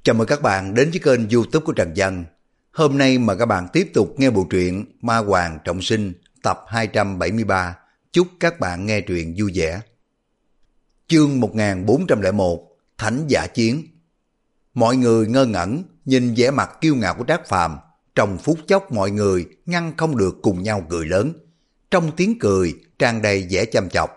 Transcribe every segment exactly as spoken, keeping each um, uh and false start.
Chào mừng các bạn đến với kênh YouTube của Trần Văn. Hôm nay mà các bạn tiếp tục nghe bộ truyện Ma Hoàng Trọng Sinh tập hai trăm bảy mươi ba. Chúc các bạn nghe truyện vui vẻ. Chương một nghìn bốn trăm lẻ một, Thánh Giả Chiến. Mọi người ngơ ngẩn nhìn vẻ mặt kiêu ngạo của Trác Phàm. Trong phút chốc mọi người ngăn không được cùng nhau cười lớn. Trong tiếng cười tràn đầy vẻ chăm chọc.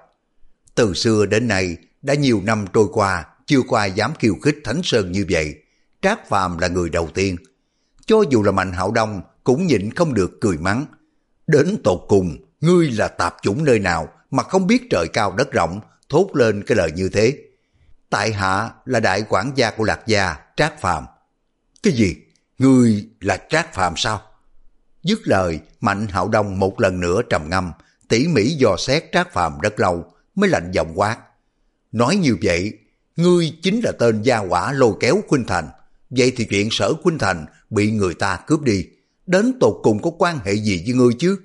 Từ xưa đến nay đã nhiều năm trôi qua, chưa có ai dám khiêu khích Thánh Sơn như vậy. Trác Phàm là người đầu tiên. Cho dù là Mạnh Hạo Đông cũng nhịn không được cười mắng. Đến tột cùng, ngươi là tạp chủng nơi nào mà không biết trời cao đất rộng, thốt lên cái lời như thế. Tại hạ là đại quản gia của Lạc Gia, Trác Phàm. Cái gì? Ngươi là Trác Phàm sao? Dứt lời, Mạnh Hạo Đông một lần nữa trầm ngâm, tỉ mỉ dò xét Trác Phàm rất lâu, mới lạnh giọng quát. Nói như vậy, ngươi chính là tên gia hỏa lôi kéo Khuynh Thành. Vậy thì chuyện Sở Khuynh Thành bị người ta cướp đi, đến tột cùng có quan hệ gì với ngươi chứ?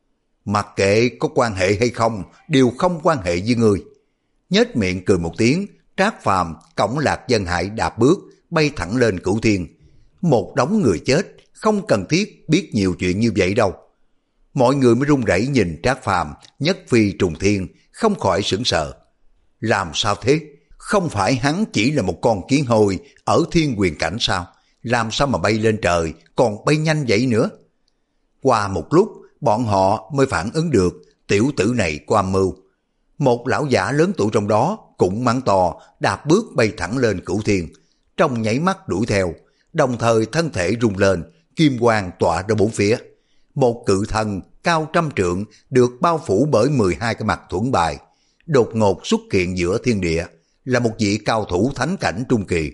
Mặc kệ có quan hệ hay không, đều không quan hệ với ngươi. Nhếch miệng cười một tiếng, Trác Phàm cõng Lạc Dân Hải đạp bước, bay thẳng lên Cửu Thiên. Một đống người chết, không cần thiết biết nhiều chuyện như vậy đâu. Mọi người mới run rẩy nhìn Trác Phàm nhất phi trùng thiên, không khỏi sửng sợ. Làm sao thế? Không phải hắn chỉ là một con kiến hôi ở thiên quyền cảnh sao? Làm sao mà bay lên trời, còn bay nhanh vậy nữa? Qua một lúc, bọn họ mới phản ứng được tiểu tử này có âm mưu. Một lão giả lớn tuổi trong đó cũng mắng to, đạp bước bay thẳng lên Cửu Thiên. Trong nháy mắt đuổi theo, đồng thời thân thể rung lên, kim quang tỏa ra bốn phía. Một cự thần cao trăm trượng được bao phủ bởi mười hai cái mặt thuẫn bài, đột ngột xuất hiện giữa thiên địa, là một vị cao thủ thánh cảnh trung kỳ.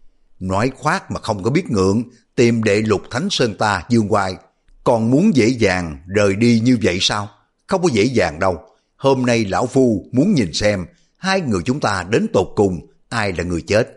Nói khoác mà không có biết ngượng, tìm đệ lục Thánh Sơn ta dương oai, còn muốn dễ dàng rời đi như vậy sao? Không có dễ dàng đâu. Hôm nay lão phu muốn nhìn xem hai người chúng ta đến tột cùng ai là người chết.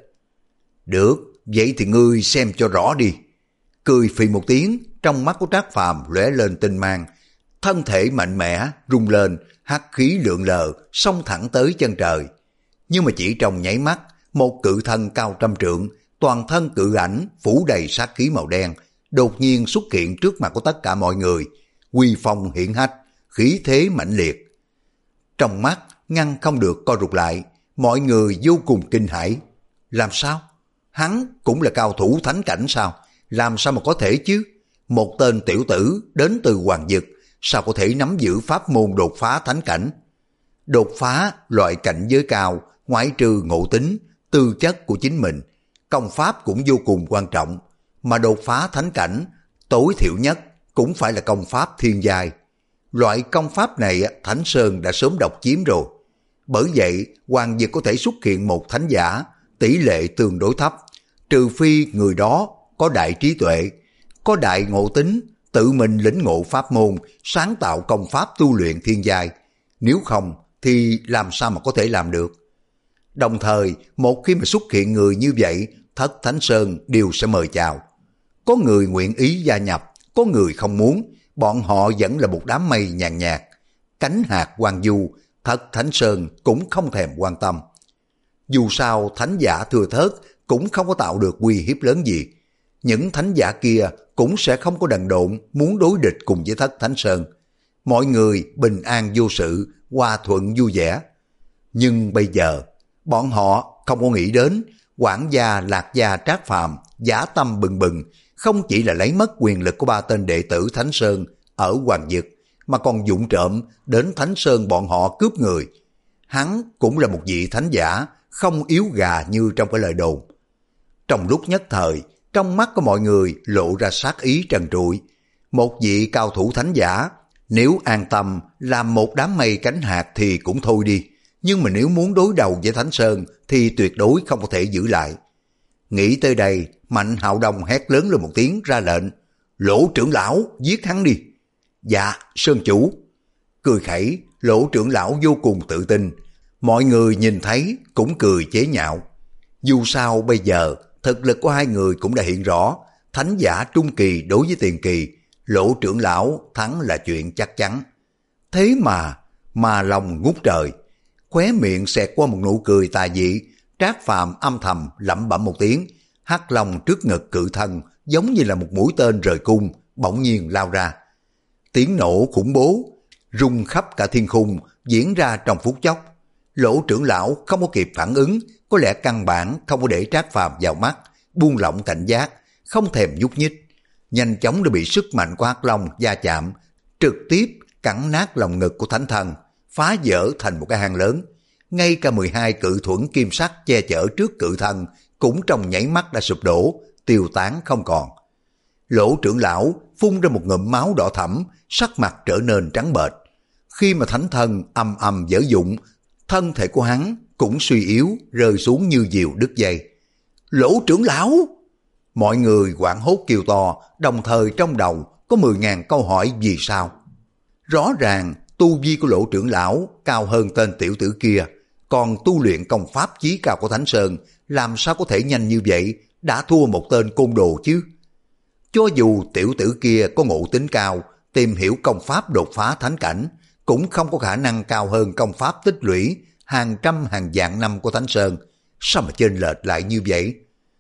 Được, vậy thì ngươi xem cho rõ đi. Cười phì một tiếng, trong mắt của Trác Phàm lóe lên tinh mang, thân thể mạnh mẽ rung lên, hắc khí lượn lờ xông thẳng tới chân trời. Nhưng mà chỉ trong nháy mắt, một cự thân cao trăm trượng, toàn thân cự ảnh phủ đầy sát khí màu đen, đột nhiên xuất hiện trước mặt của tất cả mọi người, uy phong hiển hách, khí thế mãnh liệt. Trong mắt ngăn không được co rụt lại, mọi người vô cùng kinh hãi. Làm sao? Hắn cũng là cao thủ thánh cảnh sao? Làm sao mà có thể chứ? Một tên tiểu tử đến từ Hoàng Dực, sao có thể nắm giữ pháp môn đột phá thánh cảnh? Đột phá loại cảnh giới cao, ngoại trừ ngộ tính, tư chất của chính mình, công pháp cũng vô cùng quan trọng, mà đột phá thánh cảnh, tối thiểu nhất cũng phải là công pháp thiên giai. Loại công pháp này Thánh Sơn đã sớm độc chiếm rồi. Bởi vậy, Hoàng Dực có thể xuất hiện một thánh giả, tỷ lệ tương đối thấp, trừ phi người đó có đại trí tuệ, có đại ngộ tính, tự mình lĩnh ngộ pháp môn, sáng tạo công pháp tu luyện thiên giai. Nếu không thì làm sao mà có thể làm được? Đồng thời, một khi mà xuất hiện người như vậy, Thất Thánh Sơn đều sẽ mời chào. Có người nguyện ý gia nhập, có người không muốn, bọn họ vẫn là một đám mây nhàn nhạt. Cánh hạt hoang du, Thất Thánh Sơn cũng không thèm quan tâm. Dù sao thánh giả thừa thớt cũng không có tạo được uy hiếp lớn gì. Những thánh giả kia cũng sẽ không có đần độn muốn đối địch cùng với Thất Thánh Sơn. Mọi người bình an vô sự, hòa thuận vui vẻ. Nhưng bây giờ, bọn họ không có nghĩ đến quản gia Lạc Gia Trác Phàm dã tâm bừng bừng, không chỉ là lấy mất quyền lực của ba tên đệ tử Thánh Sơn ở Hoàng Dực, mà còn vụng trộm đến Thánh Sơn bọn họ cướp người. Hắn cũng là một vị thánh giả, không yếu gà như trong cái lời đồn. Trong lúc nhất thời, trong mắt của mọi người lộ ra sát ý trần trụi. Một vị cao thủ thánh giả, nếu an tâm làm một đám mây cánh hạt thì cũng thôi đi. Nhưng mà nếu muốn đối đầu với Thánh Sơn thì tuyệt đối không có thể giữ lại. Nghĩ tới đây, Mạnh Hạo Đông hét lớn lên một tiếng ra lệnh. Lỗ trưởng lão, giết hắn đi. Dạ, Sơn chủ. Cười khẩy, Lỗ trưởng lão vô cùng tự tin. Mọi người nhìn thấy cũng cười chế nhạo. Dù sao bây giờ, thực lực của hai người cũng đã hiện rõ. Thánh giả trung kỳ đối với tiền kỳ, Lỗ trưởng lão thắng là chuyện chắc chắn. Thế mà, mà lòng ngút trời. Khóe miệng xẹt qua một nụ cười tà dị, Trác Phàm âm thầm lẩm bẩm một tiếng, Hắc long trước ngực cự thân giống như là một mũi tên rời cung, bỗng nhiên lao ra. Tiếng nổ khủng bố, rung khắp cả thiên khung, diễn ra trong phút chốc. Lỗ trưởng lão không có kịp phản ứng, có lẽ căn bản không có để Trác Phàm vào mắt, buông lỏng cảnh giác, không thèm nhúc nhích. Nhanh chóng đã bị sức mạnh của Hắc long va chạm, trực tiếp cắn nát lòng ngực của thánh thần, phá vỡ thành một cái hang lớn. Ngay cả mười hai cự thuẫn kim sắc che chở trước cự thân cũng trong nháy mắt đã sụp đổ, tiêu tán không còn. Lỗ trưởng lão phun ra một ngụm máu đỏ thẫm, sắc mặt trở nên trắng bệch. Khi mà thánh thần âm âm dở dụng, thân thể của hắn cũng suy yếu, rơi xuống như diều đứt dây. Lỗ trưởng lão! Mọi người hoảng hốt kêu to, đồng thời trong đầu có mười ngàn câu hỏi vì sao. Rõ ràng tu vi của lỗ trưởng lão cao hơn tên tiểu tử kia, còn tu luyện công pháp chí cao của Thánh Sơn làm sao có thể nhanh như vậy, đã thua một tên côn đồ chứ. Cho dù tiểu tử kia có ngộ tính cao, tìm hiểu công pháp đột phá thánh cảnh, cũng không có khả năng cao hơn công pháp tích lũy hàng trăm hàng vạn năm của Thánh Sơn. Sao mà chênh lệch lại như vậy?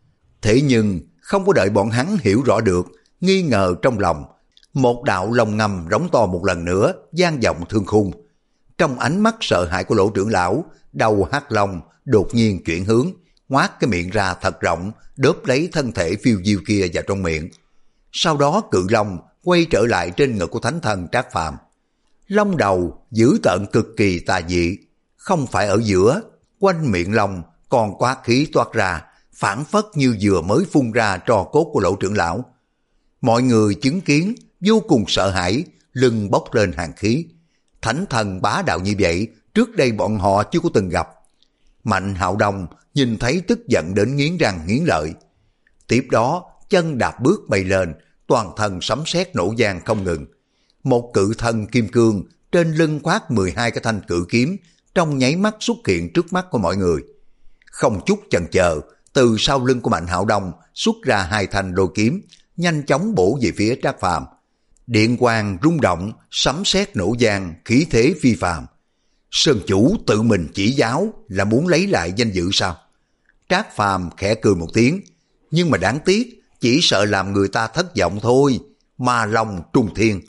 Thế nhưng không có đợi bọn hắn hiểu rõ được, nghi ngờ trong lòng, một đạo lồng ngầm rống to một lần nữa, vang vọng thương khung. Trong ánh mắt sợ hãi của lỗ trưởng lão, đầu hắc long đột nhiên chuyển hướng, ngoác cái miệng ra thật rộng, đớp lấy thân thể phiêu diêu kia vào trong miệng. Sau đó cự long quay trở lại trên ngực của thánh thần Trác Phàm. Long đầu dữ tợn cực kỳ tà dị, không phải ở giữa, quanh miệng long còn có ác khí toát ra, phảng phất như vừa mới phun ra trò cốt của lỗ trưởng lão. Mọi người chứng kiến vô cùng sợ hãi, lưng bốc lên hàn khí. Thánh thần bá đạo như vậy, trước đây bọn họ chưa có từng gặp. Mạnh Hạo Đông nhìn thấy tức giận đến nghiến răng nghiến lợi. Tiếp đó, chân đạp bước bay lên, toàn thân sấm sét nổ vang không ngừng. Một cự thân kim cương trên lưng khoác mười hai cái thanh cự kiếm, trong nháy mắt xuất hiện trước mắt của mọi người. Không chút chần chờ, từ sau lưng của Mạnh Hạo Đông xuất ra hai thanh lôi kiếm, nhanh chóng bổ về phía Trác Phàm. Điện quang rung động, sấm sét nổ vang, khí thế phi phàm. Sơn chủ tự mình chỉ giáo là muốn lấy lại danh dự sao? Trác Phàm khẽ cười một tiếng, nhưng mà đáng tiếc, chỉ sợ làm người ta thất vọng thôi, mà lòng trung thiên.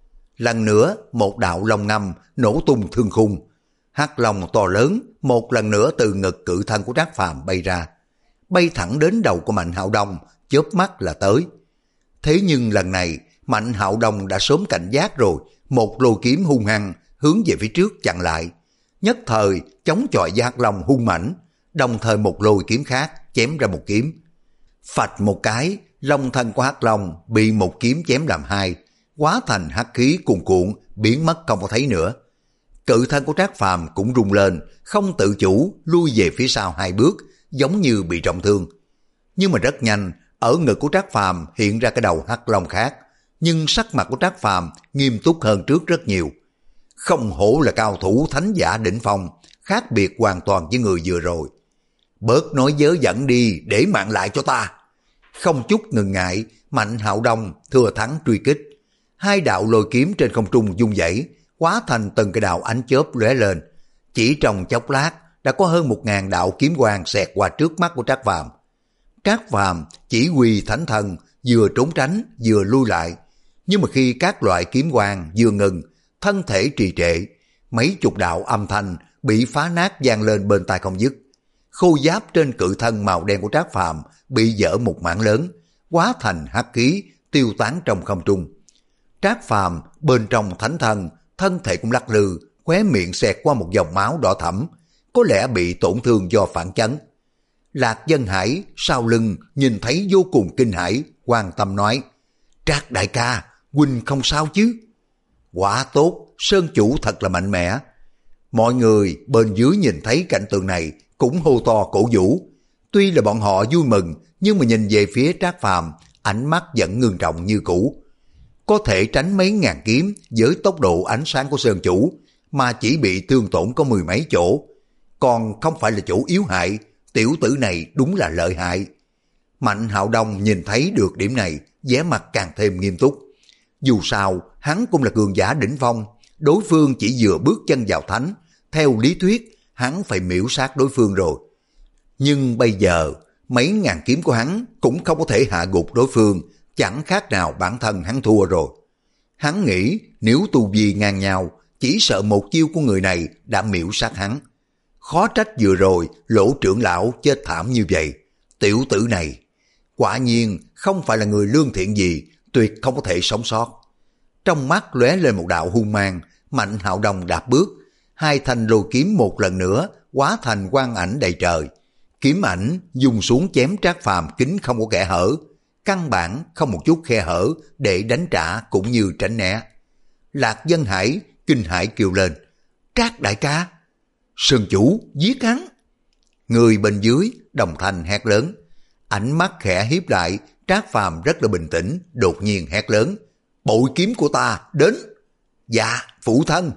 Lần nữa, một đạo long ngâm nổ tung thương khung. Hắc long to lớn, một lần nữa từ ngực cự thân của Trác Phàm bay ra, bay thẳng đến đầu của Mạnh Hạo Đông, chớp mắt là tới. Thế nhưng lần này, Mạnh Hạo Đông đã sớm cảnh giác rồi, một lôi kiếm hung hăng hướng về phía trước chặn lại. Nhất thời chống chọi với Hắc long hung mãnh, đồng thời một lôi kiếm khác chém ra một kiếm. Phạch một cái, long thân của Hắc long bị một kiếm chém làm hai, hóa thành hắc khí cuồn cuộn, biến mất không có thấy nữa. Cự thân của Trác Phàm cũng rung lên, không tự chủ lui về phía sau hai bước, giống như bị trọng thương. Nhưng mà rất nhanh, ở ngực của Trác Phàm hiện ra cái đầu hắc long khác, nhưng sắc mặt của Trác Phàm nghiêm túc hơn trước rất nhiều. Không hổ là cao thủ thánh giả đỉnh phong, khác biệt hoàn toàn với người vừa rồi. Bớt nói dớ dẫn đi, để mạng lại cho ta. Không chút ngừng ngại, Mạnh Hạo Đông thừa thắng truy kích. Hai đạo lôi kiếm trên không trung vung dãy, hóa thành từng cái đạo ánh chớp lóe lên. Chỉ trong chốc lát, đã có hơn một ngàn đạo kiếm quang xẹt qua trước mắt của Trác Phàm. Trác Phàm chỉ huy thánh thần, vừa trốn tránh vừa lui lại. Nhưng mà khi các loại kiếm quang vừa ngừng, thân thể trì trệ, mấy chục đạo âm thanh bị phá nát vang lên bên tai không dứt. Khô giáp trên cự thân màu đen của Trác Phàm bị vỡ một mảng lớn, hóa thành hắc khí tiêu tán trong không trung. Trác Phàm bên trong thánh thần, thân thể cũng lắc lư, khóe miệng xẹt qua một dòng máu đỏ thẫm, có lẽ bị tổn thương do phản chấn. Lạc Dân Hải sau lưng nhìn thấy vô cùng kinh hãi, quan tâm nói: Trác đại ca, huynh không sao chứ? Quả tốt, Sơn chủ thật là mạnh mẽ. Mọi người bên dưới nhìn thấy cảnh tượng này cũng hô to cổ vũ. Tuy là bọn họ vui mừng, nhưng mà nhìn về phía Trác Phàm, ánh mắt vẫn ngưng trọng như cũ. Có thể tránh mấy ngàn kiếm với tốc độ ánh sáng của Sơn chủ, mà chỉ bị thương tổn có mười mấy chỗ. Còn không phải là chỗ yếu hại, tiểu tử này đúng là lợi hại. Mạnh Hạo Đông nhìn thấy được điểm này, vẻ mặt càng thêm nghiêm túc. Dù sao, hắn cũng là cường giả đỉnh phong, đối phương chỉ vừa bước chân vào thánh, theo lý thuyết, hắn phải miễu sát đối phương rồi. Nhưng bây giờ, mấy ngàn kiếm của hắn cũng không có thể hạ gục đối phương, chẳng khác nào bản thân hắn thua rồi. Hắn nghĩ nếu tu vi ngang nhau, chỉ sợ một chiêu của người này đã miễu sát hắn. Khó trách vừa rồi Lỗ trưởng lão chết thảm như vậy. Tiểu tử này quả nhiên không phải là người lương thiện gì, tuyệt không có thể sống sót. Trong mắt lóe lên một đạo hung mang, Mạnh Hạo Đông đạp bước, hai thanh lôi kiếm một lần nữa hóa thành quang ảnh đầy trời. Kiếm ảnh dùng xuống chém Trác Phàm kính không có kẽ hở, căn bản không một chút khe hở để đánh trả cũng như tránh né. Lạc Dân Hải kinh hãi kêu lên, Trác đại ca! Sơn chủ giết hắn! Người bên dưới đồng thanh hét lớn. Ánh mắt khẽ hiếp lại, Trác Phàm rất là bình tĩnh, đột nhiên hét lớn, bội kiếm của ta đến! Dạ phụ thân!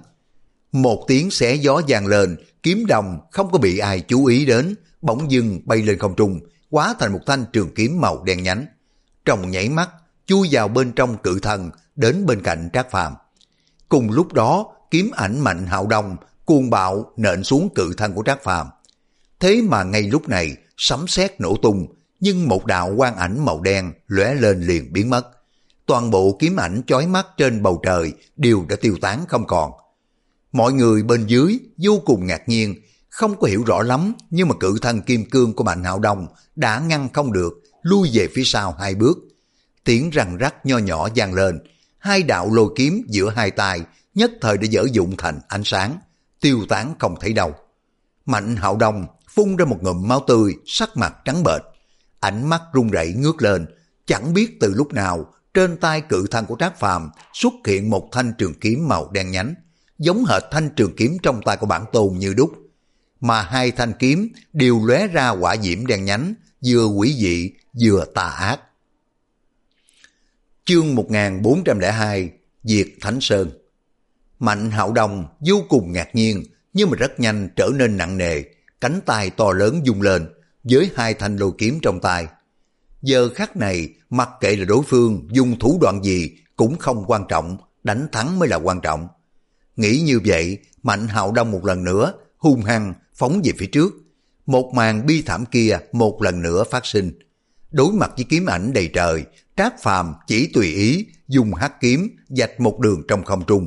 Một tiếng xé gió vang lên, kiếm đồng không có bị ai chú ý đến, bỗng dưng bay lên không trung, hóa thành một thanh trường kiếm màu đen nhánh. Trong nhảy mắt chui vào bên trong cự thần, đến bên cạnh Trác Phàm. Cùng lúc đó kiếm ảnh Mạnh Hạo Đông cuồng bạo nện xuống cự thân của Trác Phàm. Thế mà ngay lúc này sấm sét nổ tung, nhưng một đạo quang ảnh màu đen lóe lên liền biến mất. Toàn bộ kiếm ảnh chói mắt trên bầu trời đều đã tiêu tán không còn. Mọi người bên dưới vô cùng ngạc nhiên, không có hiểu rõ lắm, nhưng mà cự thân kim cương của Mạnh Hạo Đông đã ngăn không được, lui về phía sau hai bước. Tiếng răng rắc nho nhỏ vang lên, hai đạo lôi kiếm giữa hai tay nhất thời đã dở dụng thành ánh sáng, tiêu tán không thấy đâu. Mạnh Hạo Đông phun ra một ngụm máu tươi, sắc mặt trắng bệch, ánh mắt run rẩy ngước lên, chẳng biết từ lúc nào trên tay cự thân của Trác Phàm xuất hiện một thanh trường kiếm màu đen nhánh, giống hệt thanh trường kiếm trong tay của bản tôn như đúc, mà hai thanh kiếm đều lóe ra hỏa diễm đen nhánh, vừa quỷ dị vừa tà ác. Chương một nghìn bốn trăm lẻ hai Diệt Thánh Sơn. Mạnh Hạo Đông vô cùng ngạc nhiên, nhưng mà rất nhanh trở nên nặng nề, cánh tay to lớn vung lên với hai thanh lôi kiếm trong tay. Giờ khắc này, mặc kệ là đối phương dùng thủ đoạn gì cũng không quan trọng, đánh thắng mới là quan trọng. Nghĩ như vậy, Mạnh Hạo Đông một lần nữa hung hăng phóng về phía trước. Một màn bi thảm kia một lần nữa phát sinh. Đối mặt với kiếm ảnh đầy trời, Trác Phàm chỉ tùy ý dùng hắc kiếm vạch một đường trong không trung.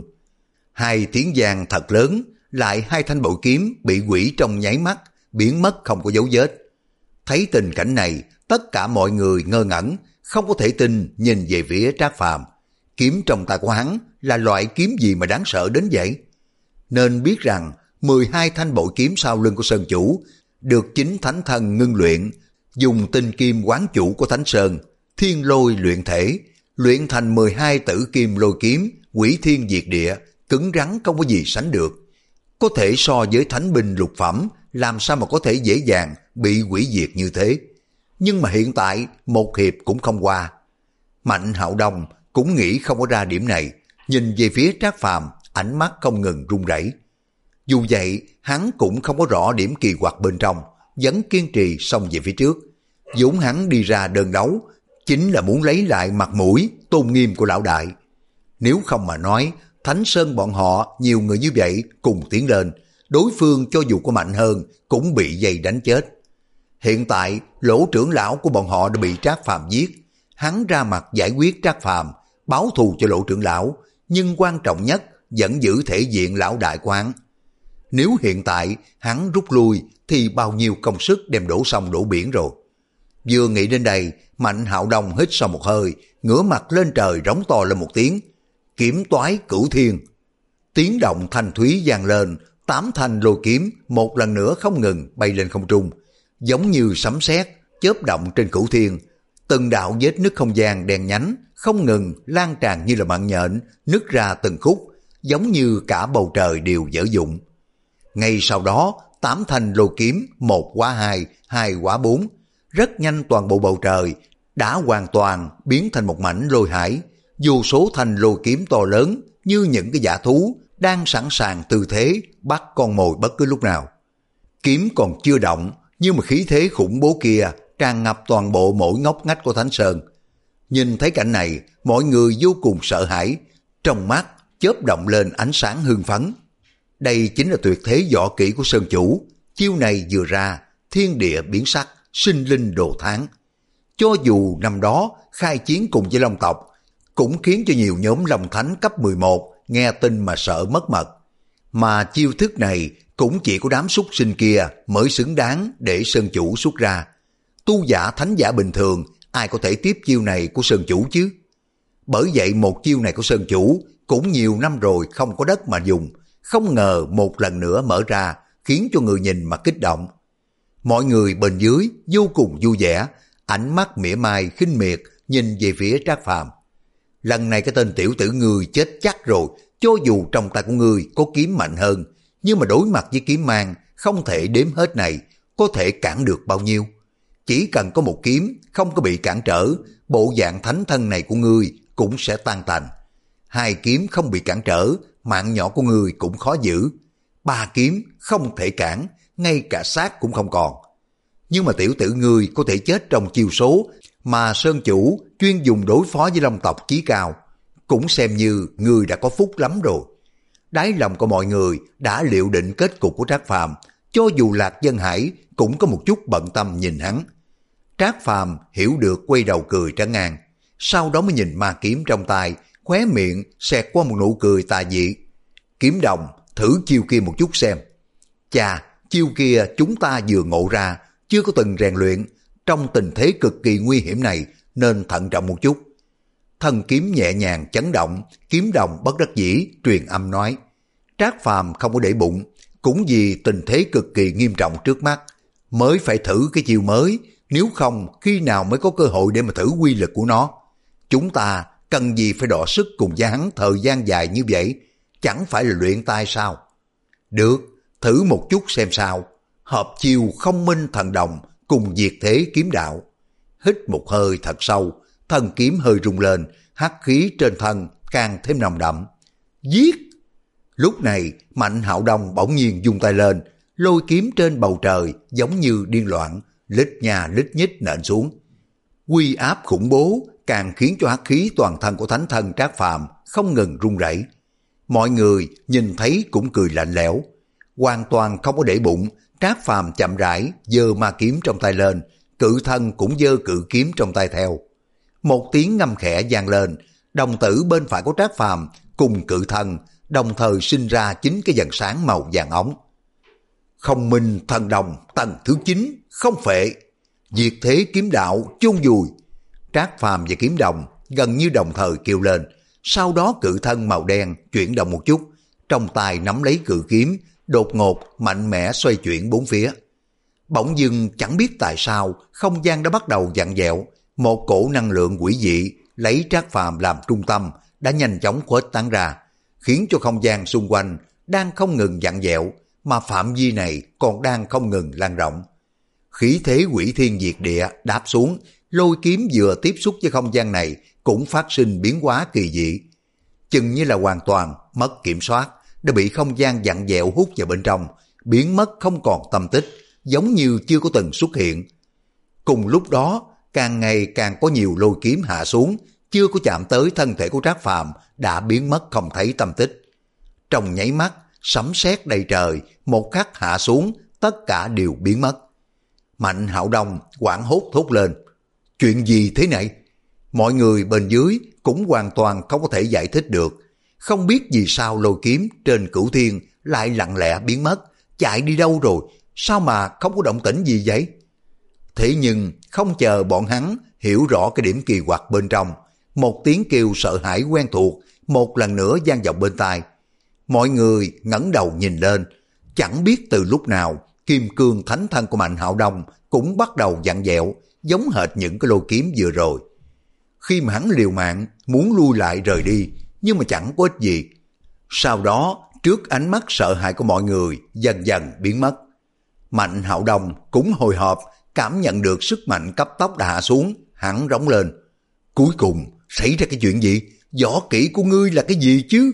Hai tiếng vang thật lớn, lại hai thanh bội kiếm bị hủy trong nháy mắt, biến mất không có dấu vết. Thấy tình cảnh này, tất cả mọi người ngơ ngẩn, không có thể tin nhìn về phía Trác Phàm. Kiếm trong tay của hắn là loại kiếm gì mà đáng sợ đến vậy? Nên biết rằng mười hai thanh bội kiếm sau lưng của Sơn Chủ được chính Thánh Thần ngưng luyện, dùng tinh kim quán chủ của Thánh Sơn, thiên lôi luyện thể, luyện thành mười hai tử kim lôi kiếm, quỷ thiên diệt địa, cứng rắn không có gì sánh được. Có thể so với thánh binh lục phẩm, làm sao mà có thể dễ dàng bị hủy diệt như thế. Nhưng mà hiện tại một hiệp cũng không qua. Mạnh Hạo Đông cũng nghĩ không có ra điểm này, nhìn về phía Trác Phàm, ánh mắt không ngừng run rẩy. Dù vậy, hắn cũng không có rõ điểm kỳ quặc bên trong, vẫn kiên trì xông về phía trước. Dũng hắn đi ra đơn đấu, chính là muốn lấy lại mặt mũi, tôn nghiêm của lão đại. Nếu không mà nói, Thánh Sơn bọn họ nhiều người như vậy cùng tiến lên, đối phương cho dù có mạnh hơn cũng bị dây đánh chết. Hiện tại, Lỗ trưởng lão của bọn họ đã bị Trác Phàm giết. Hắn ra mặt giải quyết Trác Phàm, báo thù cho Lỗ trưởng lão, nhưng quan trọng nhất vẫn giữ thể diện lão đại của hắn. Nếu hiện tại hắn rút lui thì bao nhiêu công sức đem đổ sông đổ biển rồi. Vừa nghĩ đến đây, Mạnh Hạo Đông hít sâu một hơi, ngửa mặt lên trời rống to lên một tiếng, kiếm toái cửu thiên. Tiếng động thanh thúy vang lên, tám thanh lôi kiếm một lần nữa không ngừng bay lên không trung, giống như sấm sét chớp động trên cửu thiên. Từng đạo vết nứt không gian đen nhánh không ngừng lan tràn như là mạng nhện, nứt ra từng khúc, giống như cả bầu trời đều dở dụng. Ngay sau đó, tám thanh lôi kiếm, một hóa hai, hai hóa bốn, rất nhanh toàn bộ bầu trời đã hoàn toàn biến thành một mảnh lôi hải. Vô số thanh lôi kiếm to lớn như những cái dã thú đang sẵn sàng tư thế bắt con mồi bất cứ lúc nào. Kiếm còn chưa động, nhưng mà khí thế khủng bố kia tràn ngập toàn bộ mỗi ngóc ngách của Thánh Sơn. Nhìn thấy cảnh này, mọi người vô cùng sợ hãi, trong mắt chớp động lên ánh sáng hưng phấn. Đây chính là tuyệt thế võ kỹ của Sơn Chủ. Chiêu này vừa ra, thiên địa biến sắc, sinh linh đồ tháng. Cho dù năm đó khai chiến cùng với Long tộc, cũng khiến cho nhiều nhóm Long Thánh cấp mười một nghe tin mà sợ mất mật. Mà chiêu thức này cũng chỉ có đám súc sinh kia mới xứng đáng để Sơn Chủ xuất ra. Tu giả thánh giả bình thường ai có thể tiếp chiêu này của Sơn Chủ chứ? Bởi vậy một chiêu này của Sơn Chủ cũng nhiều năm rồi không có đất mà dùng, không ngờ một lần nữa mở ra khiến cho người nhìn mà kích động. Mọi người bên dưới vô cùng vui vẻ, ánh mắt mỉa mai khinh miệt nhìn về phía Trác Phàm. Lần này cái tên tiểu tử ngươi chết chắc rồi, cho dù trong tay của ngươi có kiếm mạnh hơn, nhưng mà đối mặt với kiếm mang không thể đếm hết này, có thể cản được bao nhiêu? Chỉ cần có một kiếm không có bị cản trở, bộ dạng thánh thân này của ngươi cũng sẽ tan tành. Hai kiếm không bị cản trở, mạng nhỏ của ngươi cũng khó giữ. Ba kiếm không thể cản, ngay cả xác cũng không còn. Nhưng mà tiểu tử ngươi có thể chết trong chiêu số mà Sơn Chủ chuyên dùng đối phó với Long tộc chí cao, cũng xem như ngươi đã có phúc lắm rồi. Đáy lòng của mọi người đã liệu định kết cục của Trác Phàm, cho dù Lạc Dân Hải cũng có một chút bận tâm nhìn hắn. Trác Phàm hiểu được quay đầu cười trấn an, sau đó mới nhìn ma kiếm trong tay, khóe miệng xẹt qua một nụ cười tà dị. Kiếm đồng, thử chiêu kia một chút xem. Chà, chiêu kia chúng ta vừa ngộ ra, chưa có từng rèn luyện, trong tình thế cực kỳ nguy hiểm này nên thận trọng một chút. Thân kiếm nhẹ nhàng chấn động, kiếm đồng bất đắc dĩ truyền âm nói. Trác Phàm không có để bụng, cũng vì tình thế cực kỳ nghiêm trọng trước mắt, mới phải thử cái chiêu mới, nếu không khi nào mới có cơ hội để mà thử quy lực của nó. Chúng ta cần gì phải đọ sức cùng với hắn thời gian dài như vậy, chẳng phải là luyện tai sao? Được, thử một chút xem sao. Hợp chiêu không minh thần đồng cùng diệt thế kiếm đạo. Hít một hơi thật sâu, thân kiếm hơi rung lên, hắc khí trên thân càng thêm nồng đậm. Giết! Lúc này Mạnh Hạo Đông bỗng nhiên vung tay lên, lôi kiếm trên bầu trời giống như điên loạn, lít nhà lít nhít nện xuống. Uy áp khủng bố càng khiến cho hắc khí toàn thân của thánh thân Trác Phàm không ngừng run rẩy. Mọi người nhìn thấy cũng cười lạnh lẽo, hoàn toàn không có để bụng. Trác Phàm chậm rãi giơ ma kiếm trong tay lên, cự thân cũng giơ cự kiếm trong tay theo. Một tiếng ngâm khẽ vang lên, đồng tử bên phải của Trác Phàm cùng cự thân đồng thời sinh ra chính cái dần sáng màu vàng óng. Không minh thần đồng tầng thứ chín, không phệ, diệt thế kiếm đạo chôn vùi. Trác Phàm và kiếm đồng gần như đồng thời kêu lên, sau đó cự thân màu đen chuyển động một chút, trong tay nắm lấy cự kiếm, đột ngột mạnh mẽ xoay chuyển bốn phía. Bỗng dưng chẳng biết tại sao không gian đã bắt đầu vặn vẹo, một cổ năng lượng quỷ dị lấy Trác Phàm làm trung tâm đã nhanh chóng khuếch tán ra, khiến cho không gian xung quanh đang không ngừng vặn vẹo, mà phạm vi này còn đang không ngừng lan rộng. Khí thế quỷ thiên diệt địa đáp xuống, lôi kiếm vừa tiếp xúc với không gian này cũng phát sinh biến hóa kỳ dị, chừng như là hoàn toàn mất kiểm soát, đã bị không gian vặn vẹo hút vào bên trong, biến mất không còn tâm tích, giống như chưa có từng xuất hiện. Cùng lúc đó, càng ngày càng có nhiều lôi kiếm hạ xuống, chưa có chạm tới thân thể của Trác Phàm đã biến mất không thấy tâm tích. Trong nháy mắt, sấm sét đầy trời, một khắc hạ xuống, tất cả đều biến mất. Mạnh Hạo Đông hoảng hốt thốt lên, chuyện gì thế này? Mọi người bên dưới cũng hoàn toàn không có thể giải thích được, không biết vì sao lôi kiếm trên Cửu Thiên lại lặng lẽ biến mất, chạy đi đâu rồi, sao mà không có động tĩnh gì vậy? Thế nhưng không chờ bọn hắn hiểu rõ cái điểm kỳ quặc bên trong, một tiếng kêu sợ hãi quen thuộc một lần nữa vang vọng bên tai. Mọi người ngẩng đầu nhìn lên, chẳng biết từ lúc nào kim cương thánh thân của Mạnh Hạo Đông cũng bắt đầu vặn vẹo, giống hệt những cái lôi kiếm vừa rồi. Khi mà hắn liều mạng muốn lui lại rời đi, nhưng mà chẳng có ích gì. Sau đó, trước ánh mắt sợ hãi của mọi người, dần dần biến mất. Mạnh Hạo Đông cũng hồi hộp, cảm nhận được sức mạnh cấp tốc đã hạ xuống, hắn rống lên. Cuối cùng, xảy ra cái chuyện gì? Võ kỹ của ngươi là cái gì chứ?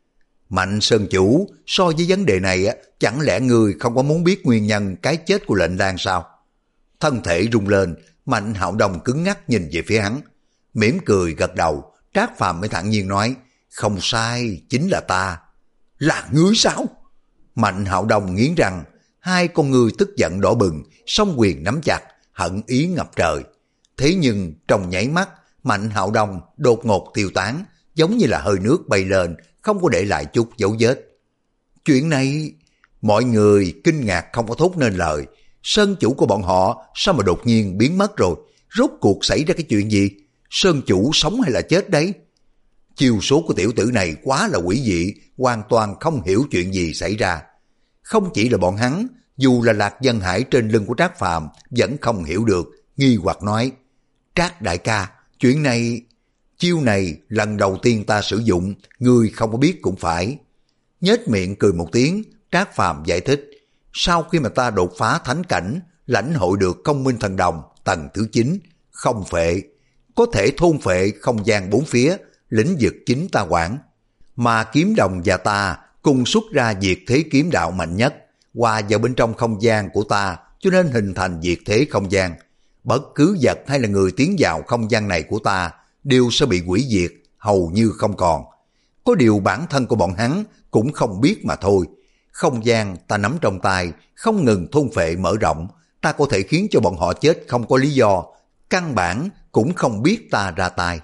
Mạnh Sơn Chủ, so với vấn đề này, chẳng lẽ ngươi không có muốn biết nguyên nhân cái chết của lệnh Lang sao? Thân thể rung lên, Mạnh Hạo Đông cứng ngắc nhìn về phía hắn, mỉm cười gật đầu. Trác Phàm mới thản nhiên nói, không sai, chính là ta. Là ngươi sao? Mạnh Hạo Đông nghiến răng, hai con ngươi tức giận đỏ bừng, song quyền nắm chặt, hận ý ngập trời. Thế nhưng trong nháy mắt, Mạnh Hạo Đông đột ngột tiêu tán, giống như là hơi nước bay lên, không có để lại chút dấu vết. Chuyện này, mọi người kinh ngạc không có thốt nên lời. Sơn chủ của bọn họ sao mà đột nhiên biến mất rồi? Rốt cuộc xảy ra cái chuyện gì? Sơn chủ sống hay là chết đấy? Chiêu số của tiểu tử này quá là quỷ dị, hoàn toàn không hiểu chuyện gì xảy ra. Không chỉ là bọn hắn, dù là Lạc Dân Hải trên lưng của Trác Phàm vẫn không hiểu được, nghi hoặc nói: Trác đại ca, chuyện này... Chiêu này lần đầu tiên ta sử dụng, ngươi không có biết cũng phải. Nhếch miệng cười một tiếng, Trác Phàm giải thích: sau khi mà ta đột phá thánh cảnh, lãnh hội được công minh thần đồng tầng thứ chín, không phệ, có thể thôn phệ không gian bốn phía, lĩnh vực chính ta quản. Mà kiếm đồng và ta cùng xuất ra diệt thế kiếm đạo mạnh nhất, hòa vào bên trong không gian của ta, cho nên hình thành diệt thế không gian. Bất cứ vật hay là người tiến vào không gian này của ta đều sẽ bị hủy diệt, hầu như không còn. Có điều bản thân của bọn hắn cũng không biết mà thôi. Không gian ta nắm trong tay, không ngừng thôn phệ mở rộng, ta có thể khiến cho bọn họ chết không có lý do, căn bản cũng không biết ta ra tay.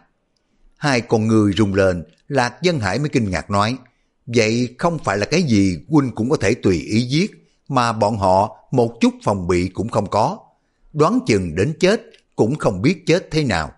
Hai con người rung lên, Lạc Dân Hải mới kinh ngạc nói: vậy không phải là cái gì huynh cũng có thể tùy ý giết, mà bọn họ một chút phòng bị cũng không có, đoán chừng đến chết cũng không biết chết thế nào.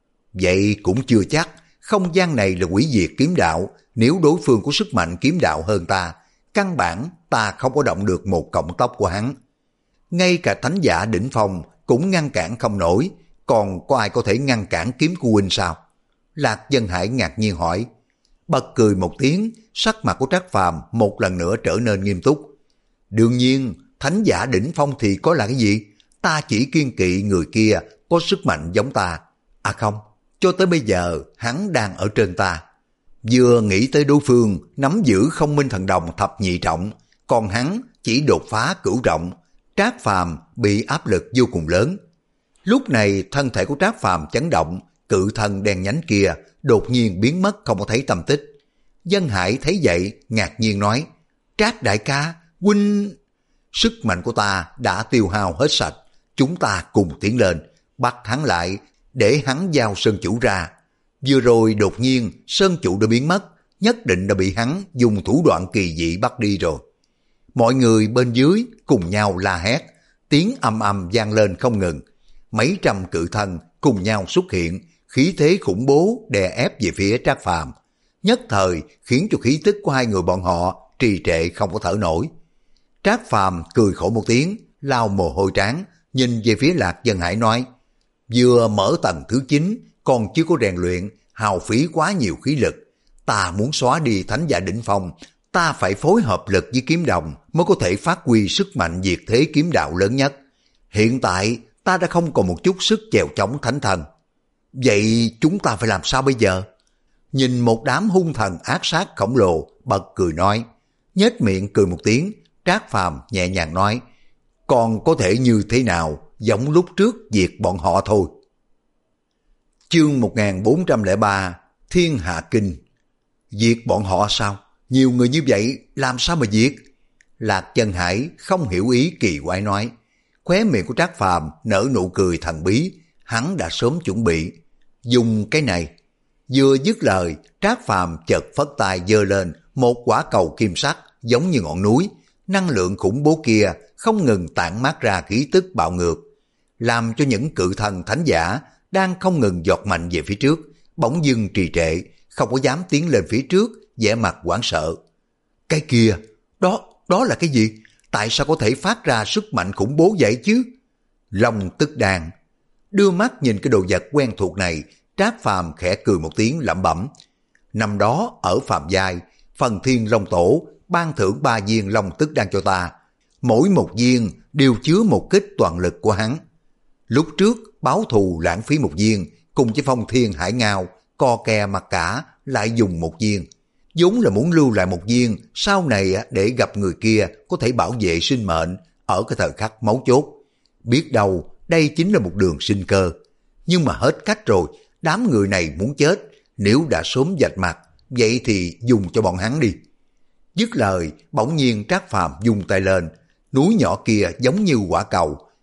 Vậy cũng chưa chắc, không gian này là hủy diệt kiếm đạo, nếu đối phương có sức mạnh kiếm đạo hơn ta, căn bản ta không có động được một cọng tóc của hắn. Ngay cả thánh giả đỉnh phong cũng ngăn cản không nổi, còn có ai có thể ngăn cản kiếm của huynh sao? Lạc Dân Hải ngạc nhiên hỏi. Bật cười một tiếng, sắc mặt của Trác Phàm một lần nữa trở nên nghiêm túc. Đương nhiên, thánh giả đỉnh phong thì có là cái gì? Ta chỉ kiên kỵ người kia có sức mạnh giống ta. À không, cho tới bây giờ hắn đang ở trên ta. Vừa nghĩ tới đối phương nắm giữ không minh thần đồng thập nhị trọng, còn hắn chỉ đột phá cửu trọng, Trác Phàm bị áp lực vô cùng lớn. Lúc này thân thể của Trác Phàm chấn động, cự thân đen nhánh kia đột nhiên biến mất không có thấy tâm tích. Dân Hải thấy vậy ngạc nhiên nói: Trác đại ca, huynh... Sức mạnh của ta đã tiêu hao hết sạch, chúng ta cùng tiến lên, bắt hắn lại, để hắn giao sơn chủ ra. Vừa rồi đột nhiên sơn chủ đã biến mất, nhất định đã bị hắn dùng thủ đoạn kỳ dị bắt đi rồi. Mọi người bên dưới cùng nhau la hét, tiếng ầm ầm vang lên không ngừng. Mấy trăm cự thân cùng nhau xuất hiện, khí thế khủng bố đè ép về phía Trác Phàm, nhất thời khiến cho khí tức của hai người bọn họ trì trệ không có thở nổi. Trác Phàm cười khổ một tiếng, lau mồ hôi trán, nhìn về phía Lạc Dân Hải nói: vừa mở tầng thứ chín, còn chưa có rèn luyện, hao phí quá nhiều khí lực. Ta muốn xóa đi thánh giả đỉnh phong, ta phải phối hợp lực với kiếm đồng mới có thể phát huy sức mạnh diệt thế kiếm đạo lớn nhất. Hiện tại ta đã không còn một chút sức chèo chống thánh thần. Vậy chúng ta phải làm sao bây giờ? Nhìn một đám hung thần ác sát khổng lồ, bật cười nói. Nhếch miệng cười một tiếng, Trác Phàm nhẹ nhàng nói: còn có thể như thế nào, giống lúc trước diệt bọn họ thôi. Chương một nghìn bốn trăm lẻ ba Thiên Hạ Kinh. Diệt bọn họ sao? Nhiều người như vậy làm sao mà diệt? Lạc Dân Hải không hiểu ý kỳ quái nói. Khóe miệng của Trác Phàm nở nụ cười thần bí, hắn đã sớm chuẩn bị. Dùng cái này. Vừa dứt lời, Trác Phàm chợt phất tay giơ lên một quả cầu kim sắc giống như ngọn núi, năng lượng khủng bố kia không ngừng tản mát ra khí tức bạo ngược, làm cho những cự thần thánh giả đang không ngừng giọt mạnh về phía trước, bỗng dưng trì trệ, không có dám tiến lên phía trước, vẻ mặt hoảng sợ. Cái kia, đó, đó là cái gì? Tại sao có thể phát ra sức mạnh khủng bố vậy chứ? Long Tức Đan. Đưa mắt nhìn cái đồ vật quen thuộc này, Trác Phàm khẽ cười một tiếng lẩm bẩm. Năm đó ở Phàm Giai, Phần Thiên Long Tổ ban thưởng ba viên Long Tức Đan cho ta, mỗi một viên đều chứa một kích toàn lực của hắn. Lúc trước báo thù lãng phí một viên, cùng với Phong Thiên Hải Ngao co kè mặt cả lại dùng một viên, vốn là muốn lưu lại một viên sau này để gặp người kia có thể bảo vệ sinh mệnh ở cái thời khắc mấu chốt. Biết đâu đây chính là một đường sinh cơ, nhưng mà hết cách rồi, đám người này muốn chết, nếu đã sớm vạch mặt, vậy thì dùng cho bọn hắn đi. Dứt lời, bỗng nhiên Trác Phàm dùng tay lên, núi nhỏ kia giống như quả cầu,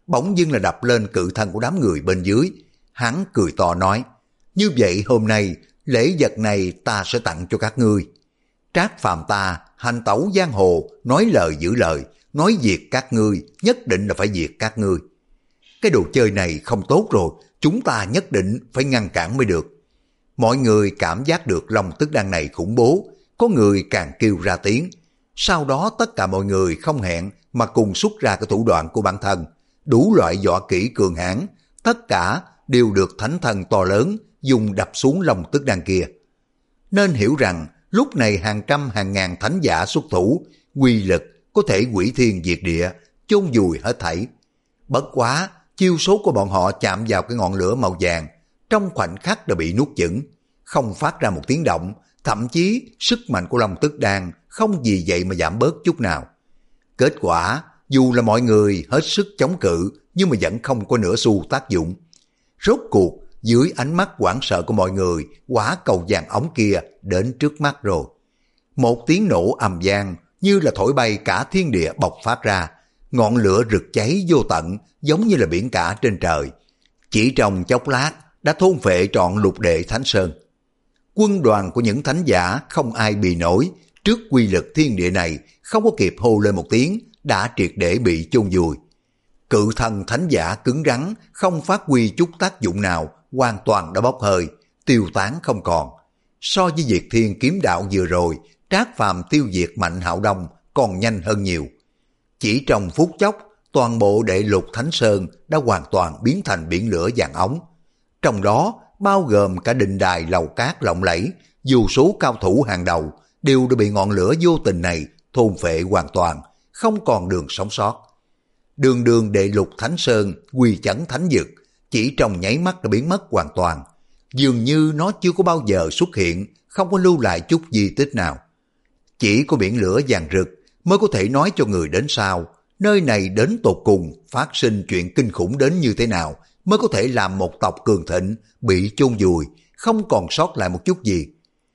bỗng dưng là đập lên cự thân của đám người bên dưới. Hắn cười to nói, như vậy hôm nay lễ vật này ta sẽ tặng cho các ngươi. Trác Phàm ta hành tẩu giang hồ, nói lời giữ lời, nói diệt các ngươi nhất định là phải diệt các ngươi. Cái đồ chơi này không tốt rồi, chúng ta nhất định phải ngăn cản mới được. Mọi người cảm giác được Long Tức Đan này khủng bố, có người càng kêu ra tiếng. Sau đó tất cả mọi người không hẹn mà cùng xuất ra cái thủ đoạn của bản thân, đủ loại võ kỹ cường hãn, tất cả đều được thánh thần to lớn dùng đập xuống Long Tức Đan kia. Nên hiểu rằng lúc này hàng trăm hàng ngàn thánh giả xuất thủ, quy lực có thể hủy thiên diệt địa, chôn vùi hết thảy. Bất quá, chiêu số của bọn họ chạm vào cái ngọn lửa màu vàng, trong khoảnh khắc đã bị nuốt chửng, không phát ra một tiếng động, thậm chí sức mạnh của Long Tức Đan không vì vậy mà giảm bớt chút nào. Kết quả, dù là mọi người hết sức chống cự, nhưng mà vẫn không có nửa xu tác dụng. Rốt cuộc, dưới ánh mắt hoảng sợ của mọi người, quả cầu vàng ống kia đến trước mắt rồi. Một tiếng nổ ầm vang như là thổi bay cả thiên địa bộc phát ra, ngọn lửa rực cháy vô tận giống như là biển cả trên trời. Chỉ trong chốc lát đã thôn phệ trọn lục đệ Thánh Sơn. Quân đoàn của những thánh giả không ai bì nổi trước quy lực thiên địa này, không có kịp hô lên một tiếng đã triệt để bị chôn vùi. Cự thần thánh giả cứng rắn không phát huy chút tác dụng nào, hoàn toàn đã bốc hơi, tiêu tán không còn. So với Diệt Thiên kiếm đạo vừa rồi, Trác Phàm tiêu diệt Mạnh Hạo Đông còn nhanh hơn nhiều. Chỉ trong phút chốc, toàn bộ đệ lục Thánh Sơn đã hoàn toàn biến thành biển lửa vàng ống. Trong đó bao gồm cả đình đài lầu cát lộng lẫy, dù số cao thủ hàng đầu đều đã bị ngọn lửa vô tình này thôn phệ hoàn toàn, không còn đường sống sót. Đường đường đệ lục Thánh Sơn quy chấn thánh dực, chỉ trong nháy mắt đã biến mất hoàn toàn. Dường như nó chưa có bao giờ xuất hiện, không có lưu lại chút di tích nào. Chỉ có biển lửa vàng rực mới có thể nói cho người đến sau, nơi này đến tột cùng phát sinh chuyện kinh khủng đến như thế nào, mới có thể làm một tộc cường thịnh bị chôn vùi, không còn sót lại một chút gì.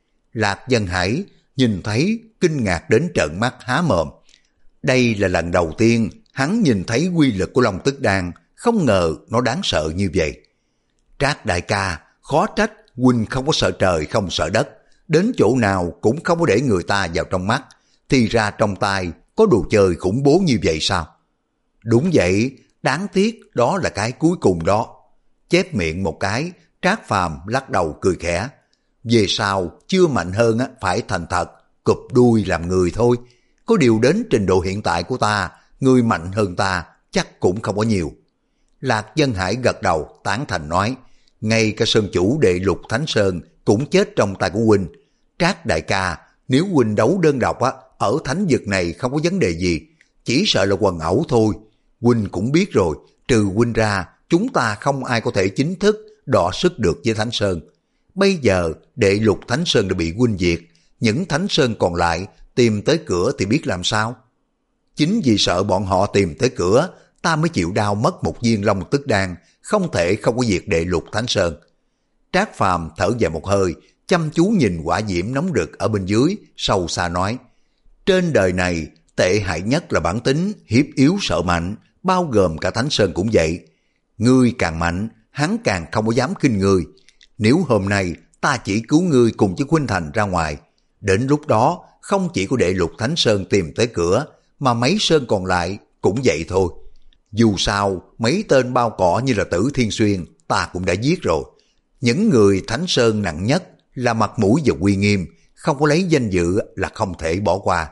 Lạc Dân Hải nhìn thấy kinh ngạc đến trợn mắt há mồm. Đây là lần đầu tiên hắn nhìn thấy quy lực của Long Tức Đan, không ngờ nó đáng sợ như vậy. Trác đại ca, khó trách huynh không có sợ trời không sợ đất, đến chỗ nào cũng không có để người ta vào trong mắt, thì ra trong tay có đồ chơi khủng bố như vậy sao? Đúng vậy, đáng tiếc đó là cái cuối cùng đó. Chép miệng một cái, Trác Phàm lắc đầu cười khẽ. Về sau chưa mạnh hơn á, phải thành thật, cụp đuôi làm người thôi. Có điều đến trình độ hiện tại của ta, người mạnh hơn ta chắc cũng không có nhiều. Lạc Dân Hải gật đầu tán thành nói, ngay cả sơn chủ đệ lục Thánh Sơn cũng chết trong tay của huynh. Trác đại ca, nếu huynh đấu đơn độc á, ở thánh vực này không có vấn đề gì, chỉ sợ là quần ẩu thôi. Huynh cũng biết rồi, trừ huynh ra, chúng ta không ai có thể chính thức đọ sức được với Thánh Sơn. Bây giờ đệ lục Thánh Sơn đã bị huynh diệt, những Thánh Sơn còn lại tìm tới cửa thì biết làm sao? Chính vì sợ bọn họ tìm tới cửa, ta mới chịu đau mất một viên Long Tức Đan, không thể không có diệt đệ lục Thánh Sơn. Trác Phàm thở dài một hơi, chăm chú nhìn hỏa diễm nóng rực ở bên dưới, sâu xa nói, trên đời này tệ hại nhất là bản tính hiếp yếu sợ mạnh, bao gồm cả Thánh Sơn cũng vậy. Ngươi càng mạnh, hắn càng không có dám khinh ngươi. Nếu hôm nay ta chỉ cứu ngươi cùng với Khuynh Thành ra ngoài, đến lúc đó không chỉ có đệ lục Thánh Sơn tìm tới cửa, mà mấy sơn còn lại cũng vậy thôi. Dù sao, mấy tên bao cỏ như là Tử Thiên Xuyên ta cũng đã giết rồi. Những người Thánh Sơn nặng nhất là mặt mũi và uy nghiêm, không có lấy danh dự là không thể bỏ qua.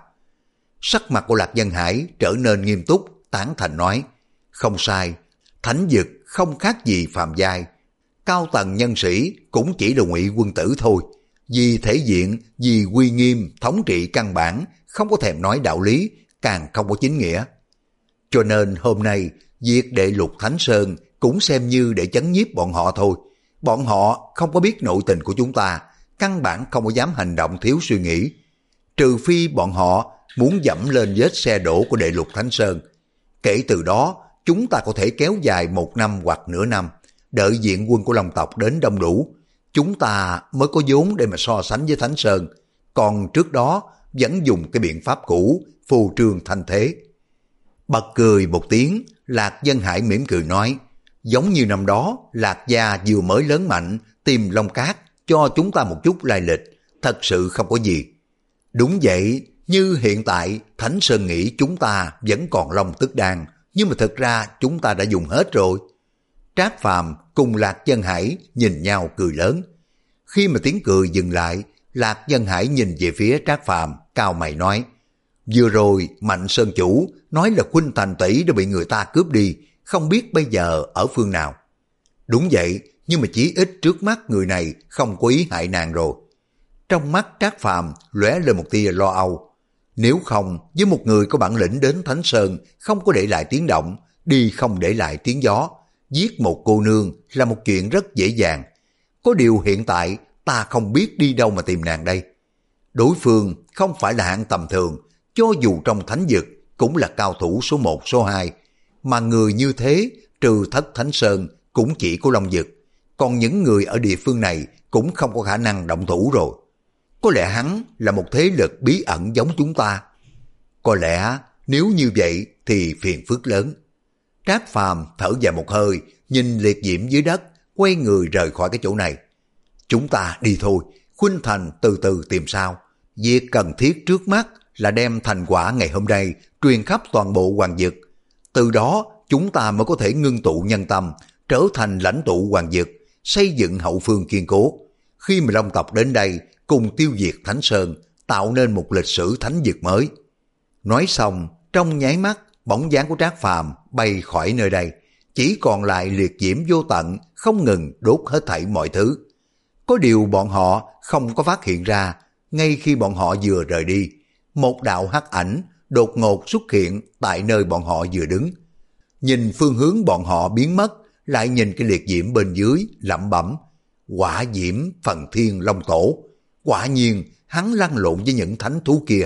Sắc mặt của Lạc Dân Hải trở nên nghiêm túc, tán thành nói, không sai, thánh vực không khác gì phàm giai. Cao tầng nhân sĩ cũng chỉ là ngụy quân tử thôi. Vì thể diện, vì uy nghiêm, thống trị căn bản, không có thèm nói đạo lý, càng không có chính nghĩa. Cho nên hôm nay, việc đệ lục Thánh Sơn cũng xem như để chấn nhiếp bọn họ thôi. Bọn họ không có biết nội tình của chúng ta, căn bản không có dám hành động thiếu suy nghĩ. Trừ phi bọn họ muốn dẫm lên vết xe đổ của đệ lục Thánh Sơn. Kể từ đó, chúng ta có thể kéo dài một năm hoặc nửa năm, đợi diện quân của Long tộc đến đông đủ. Chúng ta mới có vốn để mà so sánh với Thánh Sơn. Còn trước đó, vẫn dùng cái biện pháp cũ, phù trương thanh thế. Bật cười một tiếng, Lạc Dân Hải mỉm cười nói, giống như năm đó Lạc gia vừa mới lớn mạnh tìm Long Cát cho chúng ta một chút lai lịch, thật sự không có gì. Đúng vậy, như hiện tại Thánh Sơn nghĩ chúng ta vẫn còn Long Tức Đan, nhưng mà thực ra chúng ta đã dùng hết rồi. Trác Phàm cùng Lạc Dân Hải nhìn nhau cười lớn. Khi mà tiếng cười dừng lại, Lạc Dân Hải nhìn về phía Trác Phàm, cao mày nói, vừa rồi Mạnh Sơn Chủ nói là Khuynh Thành tỷ đã bị người ta cướp đi, không biết bây giờ ở phương nào. Đúng vậy, nhưng mà chỉ ít trước mắt người này không có ý hại nàng rồi. Trong mắt Trác Phàm lóe lên một tia lo âu. Nếu không, với một người có bản lĩnh đến Thánh Sơn, không có để lại tiếng động, đi không để lại tiếng gió, giết một cô nương là một chuyện rất dễ dàng. Có điều hiện tại ta không biết đi đâu mà tìm nàng đây. Đối phương không phải là hạng tầm thường, cho dù trong thánh vực cũng là cao thủ số một số hai, mà người như thế trừ Thất Thánh Sơn cũng chỉ có Long Vực, còn những người ở địa phương này cũng không có khả năng động thủ rồi. Có lẽ hắn là một thế lực bí ẩn giống chúng ta. Có lẽ nếu như vậy thì phiền phức lớn. Trác Phàm thở dài một hơi, nhìn liệt diễm dưới đất, quay người rời khỏi cái chỗ này. Chúng ta đi thôi, Khuynh Thành từ từ tìm sao. Việc cần thiết trước mắt là đem thành quả ngày hôm nay truyền khắp toàn bộ hoàng vực. Từ đó chúng ta mới có thể ngưng tụ nhân tâm, trở thành lãnh tụ hoàng vực, xây dựng hậu phương kiên cố. Khi mà Long tộc đến đây, cùng tiêu diệt Thánh Sơn, tạo nên một lịch sử thánh vực mới. Nói xong, trong nháy mắt, bóng dáng của Trác Phàm bay khỏi nơi đây, chỉ còn lại liệt diễm vô tận, không ngừng đốt hết thảy mọi thứ. Có điều bọn họ không có phát hiện ra, ngay khi bọn họ vừa rời đi, một đạo hắc ảnh đột ngột xuất hiện tại nơi bọn họ vừa đứng. Nhìn phương hướng bọn họ biến mất, lại nhìn cái liệt diễm bên dưới, lẩm bẩm, Hỏa Diễm Phần Thiên Long Tổ. Quả nhiên hắn lăn lộn với những thánh thú kia.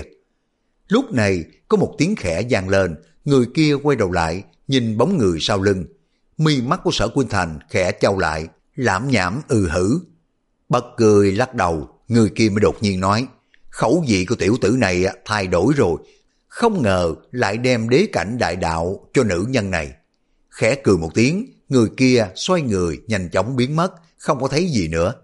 Lúc này có một tiếng khẽ vang lên, người kia quay đầu lại, nhìn bóng người sau lưng. Mi mắt của Sở Khuynh Thành khẽ chau lại, lảm nhảm ừ hử. Bật cười lắc đầu, người kia mới đột nhiên nói, khẩu vị của tiểu tử này thay đổi rồi, không ngờ lại đem đế cảnh đại đạo cho nữ nhân này. Khẽ cười một tiếng, người kia xoay người nhanh chóng biến mất, không có thấy gì nữa.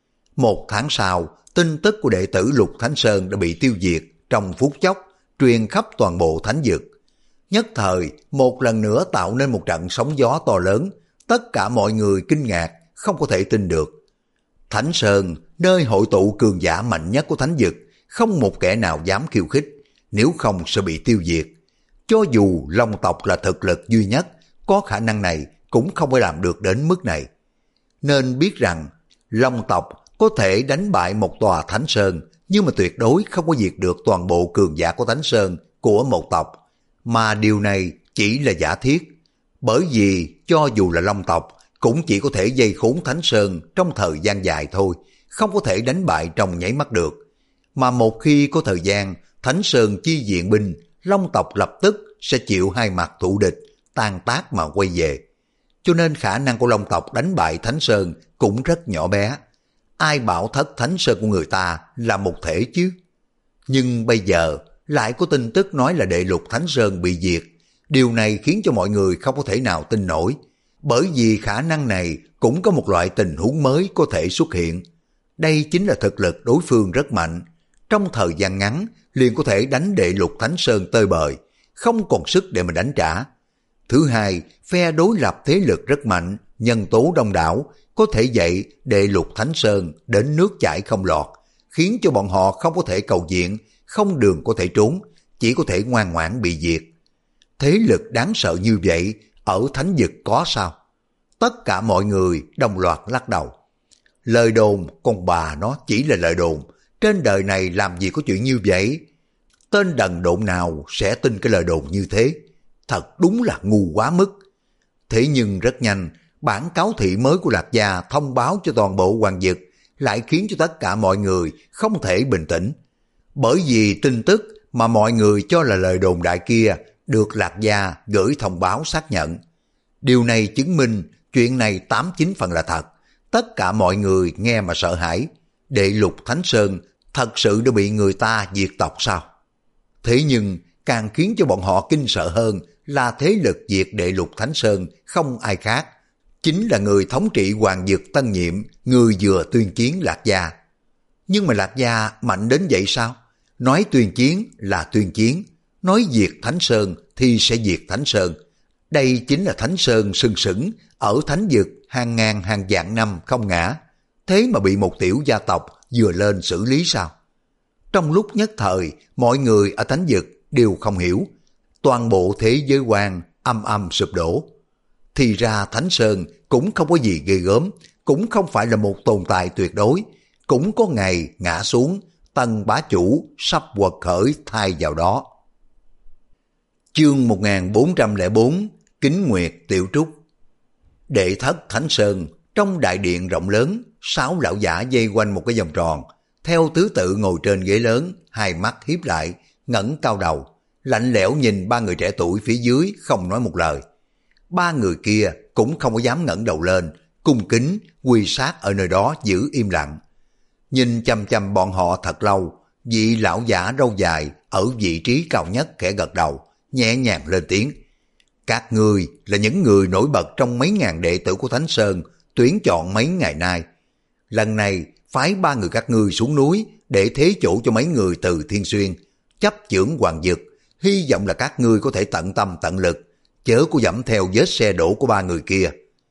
Một tháng sau, tin tức của đệ tử Lục Thánh Sơn đã bị tiêu diệt trong phút chốc, truyền khắp toàn bộ thánh vực. Nhất thời, một lần nữa tạo nên một trận sóng gió to lớn, tất cả mọi người kinh ngạc, không có thể tin được. Thánh Sơn, nơi hội tụ cường giả mạnh nhất của thánh vực, không một kẻ nào dám khiêu khích, nếu không sẽ bị tiêu diệt. Cho dù Long tộc là thực lực duy nhất, có khả năng này cũng không phải làm được đến mức này. Nên biết rằng, Long tộc có thể đánh bại một tòa Thánh Sơn, nhưng mà tuyệt đối không có diệt được toàn bộ cường giả của Thánh Sơn của một tộc. Mà điều này chỉ là giả thiết, bởi vì cho dù là Long tộc cũng chỉ có thể dây khốn Thánh Sơn trong thời gian dài thôi, không có thể đánh bại trong nháy mắt được. Mà một khi có thời gian, Thánh Sơn chi viện binh, Long tộc lập tức sẽ chịu hai mặt thù địch, tan tác mà quay về. Cho nên khả năng của Long tộc đánh bại Thánh Sơn cũng rất nhỏ bé. Ai bảo Thất Thánh Sơn của người ta là một thể chứ? Nhưng bây giờ lại có tin tức nói là đệ Lục Thánh Sơn bị diệt. Điều này khiến cho mọi người không có thể nào tin nổi. Bởi vì khả năng này cũng có một loại tình huống mới có thể xuất hiện. Đây chính là thực lực đối phương rất mạnh. Trong thời gian ngắn liền có thể đánh đệ Lục Thánh Sơn tơi bời, không còn sức để mà đánh trả. Thứ hai, phe đối lập thế lực rất mạnh, nhân tố đông đảo, có thể dạy đệ Lục Thánh Sơn đến nước chảy không lọt, khiến cho bọn họ không có thể cầu viện, không đường có thể trốn, chỉ có thể ngoan ngoãn bị diệt. Thế lực đáng sợ như vậy, ở thánh vực có sao? Tất cả mọi người đồng loạt lắc đầu. Lời đồn, con bà nó chỉ là lời đồn, trên đời này làm gì có chuyện như vậy? Tên đần độn nào sẽ tin cái lời đồn như thế? Thật đúng là ngu quá mức. Thế nhưng rất nhanh, bản cáo thị mới của Lạc Gia thông báo cho toàn bộ hoàng vực, lại khiến cho tất cả mọi người không thể bình tĩnh. Bởi vì tin tức mà mọi người cho là lời đồn đại kia được Lạc Gia gửi thông báo xác nhận. Điều này chứng minh chuyện này tám chín phần là thật. Tất cả mọi người nghe mà sợ hãi. Đệ Lục Thánh Sơn thật sự đã bị người ta diệt tộc sao? Thế nhưng càng khiến cho bọn họ kinh sợ hơn là thế lực diệt Đệ Lục Thánh Sơn không ai khác, chính là người thống trị Hoàng Dực tân nhiệm, người vừa tuyên chiến Lạc Gia. Nhưng mà Lạc Gia mạnh đến vậy sao? Nói tuyên chiến là tuyên chiến, nói diệt Thánh Sơn thì sẽ diệt Thánh Sơn. Đây chính là Thánh Sơn sừng sững ở Thánh Dực hàng ngàn hàng vạn năm không ngã, thế mà bị một tiểu gia tộc vừa lên xử lý sao? Trong lúc nhất thời, mọi người ở Thánh Dực đều không hiểu, toàn bộ thế giới quan âm âm sụp đổ. Thì ra Thánh Sơn cũng không có gì ghê gớm, cũng không phải là một tồn tại tuyệt đối, cũng có ngày ngã xuống, tân bá chủ sắp quật khởi thay vào đó. Chương một nghìn bốn trăm lẻ bốn, Kính Nguyệt Tiểu Trúc. Đệ thất Thánh Sơn, trong đại điện rộng lớn, sáu lão giả dây quanh một cái vòng tròn, theo thứ tự ngồi trên ghế lớn, hai mắt hiếp lại, ngẩng cao đầu, lạnh lẽo nhìn ba người trẻ tuổi phía dưới không nói một lời. Ba người kia cũng không có dám ngẩng đầu lên, cung kính quỳ sát ở nơi đó giữ im lặng. Nhìn chăm chăm bọn họ thật lâu, vị lão giả râu dài ở vị trí cao nhất khẽ gật đầu, nhẹ nhàng lên tiếng. Các ngươi là những người nổi bật trong mấy ngàn đệ tử của Thánh Sơn tuyển chọn mấy ngày nay. Lần này phái ba người các ngươi xuống núi để thế chỗ cho mấy người từ Thiên Xuyên, chấp chưởng Hoàng Dực, hy vọng là các ngươi có thể tận tâm tận lực, chớ có dẫm theo vết xe đổ của ba người kia.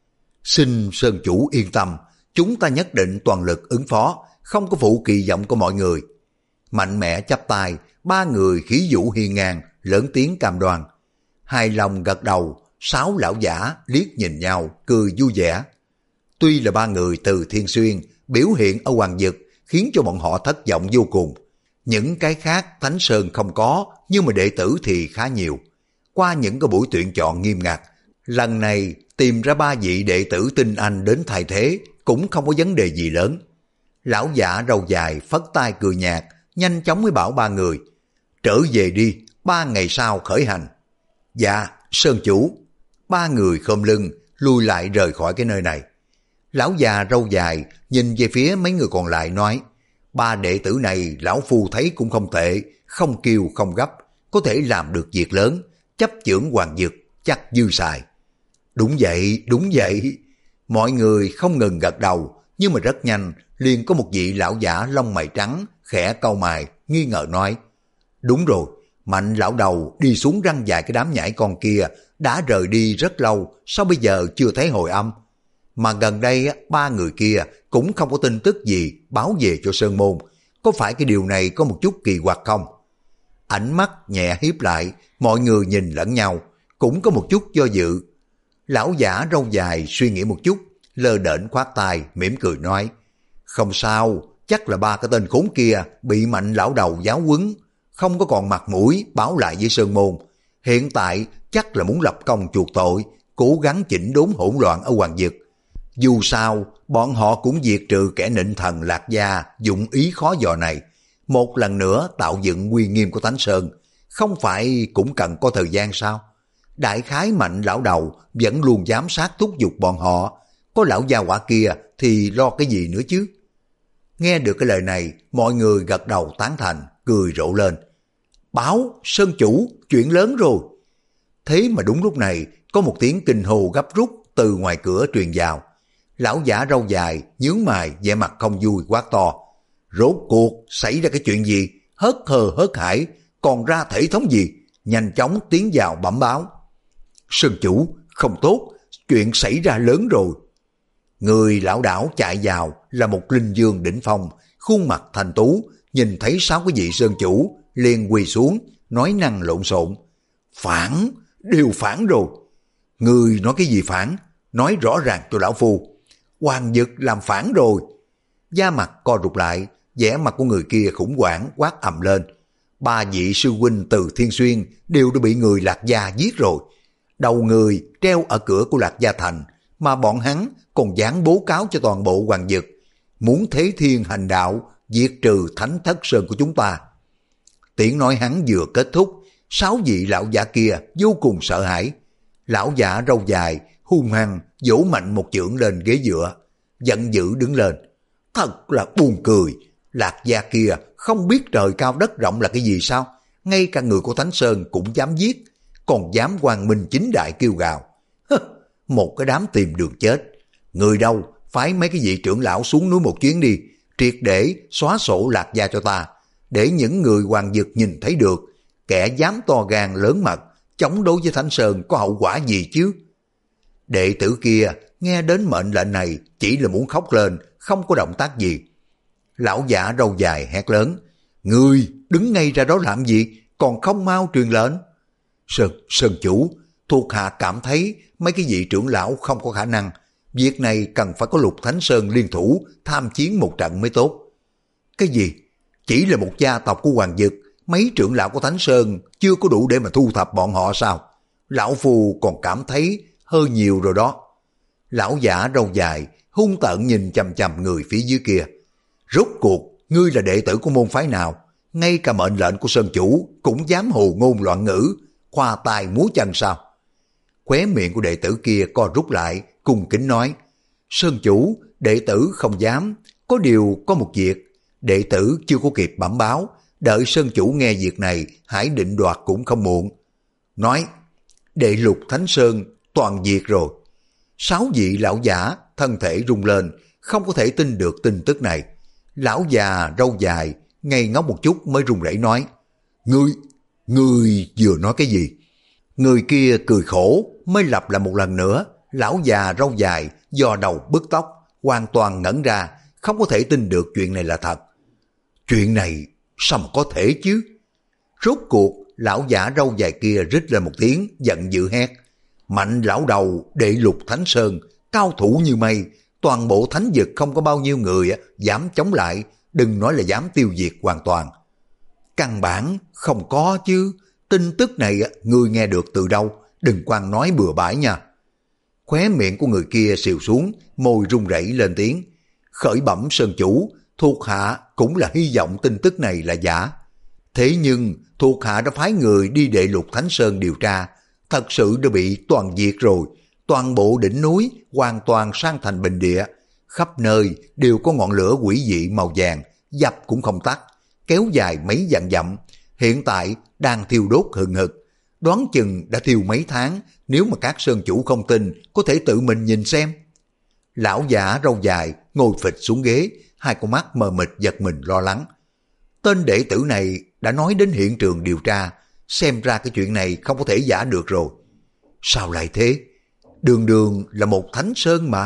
Xin Sơn chủ yên tâm, chúng ta nhất định toàn lực ứng phó, không có phụ kỳ vọng của mọi người. Mạnh mẽ chắp tay, ba người khí vũ hiên ngang, lớn tiếng cam đoan. Hài lòng gật đầu, sáu lão giả liếc nhìn nhau, cười vui vẻ. Tuy là ba người từ Thiên Xuyên, biểu hiện ở Hoàng Dực khiến cho bọn họ thất vọng vô cùng. Những cái khác Thánh Sơn không có, nhưng mà đệ tử thì khá nhiều. Qua những cái buổi tuyển chọn nghiêm ngặt, lần này tìm ra ba vị đệ tử tinh anh đến thay thế cũng không có vấn đề gì lớn. Lão giả râu dài phất tay cười nhạt, nhanh chóng mới bảo ba người, trở về đi, ba ngày sau khởi hành. Dạ, Sơn chủ. Ba người khom lưng, lui lại rời khỏi cái nơi này. Lão già râu dài nhìn về phía mấy người còn lại nói, ba đệ tử này lão phu thấy cũng không tệ, không kiêu không gấp, có thể làm được việc lớn, chấp chưởng Hoàng Dực chắc dư xài. Đúng vậy, đúng vậy. Mọi người không ngừng gật đầu, nhưng mà rất nhanh liền có một vị lão giả lông mày trắng khẽ cau mày nghi ngờ nói, đúng rồi, Mạnh lão đầu đi xuống răng dài cái đám nhãi con kia đã rời đi rất lâu, sao bây giờ chưa thấy hồi âm? Mà gần đây ba người kia cũng không có tin tức gì báo về cho Sơn Môn, có phải cái điều này có một chút kỳ quặc không? Ánh mắt nhẹ hiếp lại, mọi người nhìn lẫn nhau, cũng có một chút do dự. Lão giả râu dài suy nghĩ một chút, lơ đễnh khoát tay, mỉm cười nói, không sao, chắc là ba cái tên khốn kia bị Mạnh lão đầu giáo huấn, không có còn mặt mũi báo lại với Sơn Môn. Hiện tại chắc là muốn lập công chuộc tội, cố gắng chỉnh đốn hỗn loạn ở Hoàng Dực. Dù sao, bọn họ cũng diệt trừ kẻ nịnh thần Lạc Gia dụng ý khó dò này, một lần nữa tạo dựng uy nghiêm của Thánh Sơn, không phải cũng cần có thời gian sao? Đại khái Mạnh lão đầu vẫn luôn giám sát thúc giục bọn họ, có lão gia hỏa kia thì lo cái gì nữa chứ? Nghe được cái lời này, mọi người gật đầu tán thành, cười rộ lên. Báo, Sơn chủ, chuyện lớn rồi. Thế mà đúng lúc này, có một tiếng kinh hô gấp rút từ ngoài cửa truyền vào. Lão giả râu dài, nhướng mày, vẻ mặt không vui quát to. Rốt cuộc, xảy ra cái chuyện gì? Hớt hờ hớt hải, còn ra thể thống gì? Nhanh chóng tiến vào bẩm báo. Sơn chủ, không tốt, chuyện xảy ra lớn rồi. Người lão đảo chạy vào là một linh dương đỉnh phong, khuôn mặt thành tú, nhìn thấy sáu cái vị sơn chủ, liền quỳ xuống, nói năng lộn xộn. Phản, đều phản rồi. Người nói cái gì phản? Nói rõ ràng cho lão phu. Hoàng Dực làm phản rồi. Da mặt co rụt lại, vẻ mặt của người kia khủng hoảng quát ầm lên. Ba vị sư huynh từ Thiên Xuyên đều đã bị người Lạc Gia giết rồi. Đầu người treo ở cửa của Lạc Gia Thành, mà bọn hắn còn dán bố cáo cho toàn bộ Hoàng Dực, muốn thế thiên hành đạo, diệt trừ Thánh Thất Sơn của chúng ta. Tiếng nói hắn vừa kết thúc, sáu vị lão giả kia vô cùng sợ hãi. Lão giả râu dài hung hăng vỗ mạnh một chưởng lên ghế dựa, giận dữ đứng lên. Thật là buồn cười, Lạc Gia kia không biết trời cao đất rộng là cái gì sao? ngay cả người của Thánh Sơn cũng dám giết, còn dám quang minh chính đại kêu gào. Hơ, một cái đám tìm đường chết. Người đâu, phái mấy cái vị trưởng lão xuống núi một chuyến đi, triệt để xóa sổ Lạc Gia cho ta, để những người hoàng dực nhìn thấy được, kẻ dám to gan lớn mật, chống đối với Thánh Sơn có hậu quả gì chứ. Đệ tử kia nghe đến mệnh lệnh này chỉ là muốn khóc lên, không có động tác gì. Lão giả râu dài hét lớn, ngươi đứng ngay ra đó làm gì, còn không mau truyền lệnh. Sơn, Sơn chủ, thuộc hạ cảm thấy mấy cái vị trưởng lão không có khả năng, việc này cần phải có Lục Thánh Sơn liên thủ tham chiến một trận mới tốt. Cái gì? Chỉ là một gia tộc của Hoàng Dực, mấy trưởng lão của Thánh Sơn chưa có đủ để mà thu thập bọn họ sao? Lão Phu còn cảm thấy hơi nhiều rồi đó. Lão giả râu dài hung tợn nhìn chằm chằm người phía dưới kia. Rốt cuộc, ngươi là đệ tử của môn phái nào? Ngay cả mệnh lệnh của Sơn chủ cũng dám hồ ngôn loạn ngữ, khoa tài múa chân sao? Khóe miệng của đệ tử kia co rút lại, cung kính nói, Sơn chủ, đệ tử không dám, có điều có một việc, đệ tử chưa có kịp bẩm báo, đợi Sơn chủ nghe việc này, hãy định đoạt cũng không muộn. Nói, đệ Lục Thánh Sơn toàn diệt rồi. Sáu vị lão giả thân thể rung lên, không có thể tin được tin tức này. Lão già râu dài ngây ngốc một chút mới run rẩy nói, ngươi, ngươi vừa nói cái gì? Người kia cười khổ mới lặp lại một lần nữa. Lão già râu dài do đầu bứt tóc, hoàn toàn ngẩn ra, không có thể tin được chuyện này là thật. Chuyện này sao mà có thể chứ? Rốt cuộc lão giả râu dài kia rít lên một tiếng giận dữ hét, mạnh lão đầu đệ Lục Thánh Sơn, cao thủ như mây, toàn bộ thánh vực không có bao nhiêu người dám chống lại, đừng nói là dám tiêu diệt hoàn toàn. Căn bản không có chứ, tin tức này người nghe được từ đâu, đừng quan nói bừa bãi nha. Khóe miệng của người kia xìu xuống, môi run rẩy lên tiếng, khởi bẩm Sơn chủ, thuộc hạ cũng là hy vọng tin tức này là giả. Thế nhưng thuộc hạ đã phái người đi đệ Lục Thánh Sơn điều tra, thật sự đã bị toàn diệt rồi. Toàn bộ đỉnh núi hoàn toàn sang thành bình địa, khắp nơi đều có ngọn lửa quỷ dị màu vàng, dập cũng không tắt, kéo dài mấy vạn dặm, hiện tại đang thiêu đốt hừng hực, đoán chừng đã thiêu mấy tháng, nếu mà các sơn chủ không tin, có thể tự mình nhìn xem. Lão giả râu dài ngồi phịch xuống ghế, hai con mắt mờ mịt giật mình lo lắng. Tên đệ tử này đã nói đến hiện trường điều tra, xem ra cái chuyện này không có thể giả được rồi. Sao lại thế? Đường đường là một thánh sơn mà.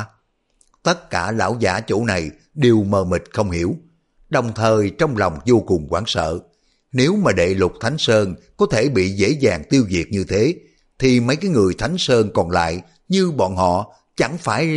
Tất cả lão giả chỗ này đều mờ mịt không hiểu, đồng thời trong lòng vô cùng hoảng sợ. Nếu mà đệ Lục Thánh Sơn có thể bị dễ dàng tiêu diệt như thế, thì mấy cái người Thánh Sơn còn lại như bọn họ chẳng phải...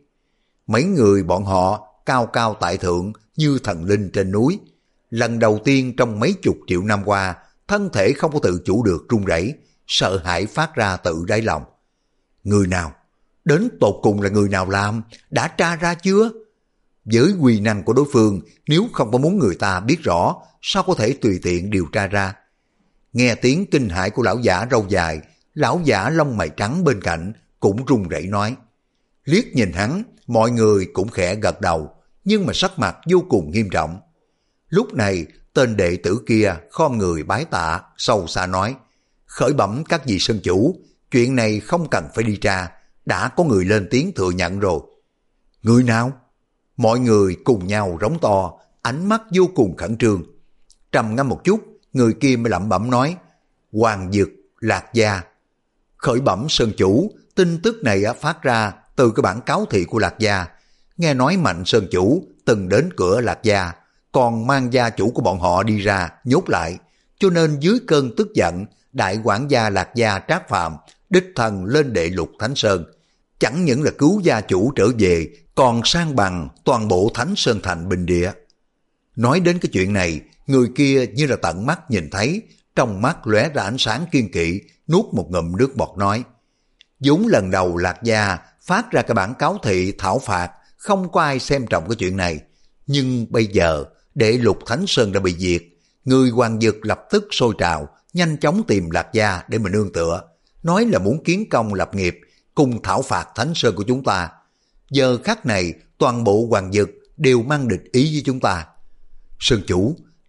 Mấy người bọn họ cao cao tại thượng như thần linh trên núi. Lần đầu tiên trong mấy chục triệu năm qua, thân thể không có tự chủ được run rẩy, sợ hãi phát ra tự đáy lòng. Người nào? Đến tột cùng là người nào làm? Đã tra ra chưa? Với uy năng của đối phương, nếu không có muốn người ta biết rõ, sao có thể tùy tiện điều tra ra? Nghe tiếng kinh hãi của lão giả râu dài, lão giả lông mày trắng bên cạnh cũng run rẩy nói. Liếc nhìn hắn, mọi người cũng khẽ gật đầu, nhưng mà sắc mặt vô cùng nghiêm trọng. Lúc này, tên đệ tử kia khom người bái tạ, sâu xa nói, khởi bẩm các vị sơn chủ, chuyện này không cần phải đi tra, đã có người lên tiếng thừa nhận rồi. Người nào? Mọi người cùng nhau rống to, ánh mắt vô cùng khẩn trương. Trầm ngâm một chút, người kia mới lẩm bẩm nói, Hoàng Dực, Lạc Gia. Khởi bẩm sơn chủ, tin tức này phát ra từ cái bản cáo thị của Lạc Gia. Nghe nói Mạnh sơn chủ từng đến cửa Lạc Gia, còn mang gia chủ của bọn họ đi ra, nhốt lại. Cho nên dưới cơn tức giận, đại quản gia Lạc Gia Trác Phàm đích thần lên đệ Lục Thánh Sơn. Chẳng những là cứu gia chủ trở về, còn sang bằng toàn bộ Thánh Sơn thành bình địa. Nói đến cái chuyện này, người kia như là tận mắt nhìn thấy, trong mắt lóe ra ánh sáng kiên kỵ, nuốt một ngụm nước bọt nói. vốn lần đầu Lạc Gia phát ra cái bản cáo thị thảo phạt, không có ai xem trọng cái chuyện này. Nhưng bây giờ, đệ Lục Thánh Sơn đã bị diệt, người Hoàng Dực lập tức sôi trào, nhanh chóng tìm Lạc Gia để mà nương tựa, nói là muốn kiến công lập nghiệp, cùng thảo phạt Thánh Sơn của chúng ta. Giờ khắc này, toàn bộ Hoàng Dực đều mang địch ý với chúng ta. Sơn chủ,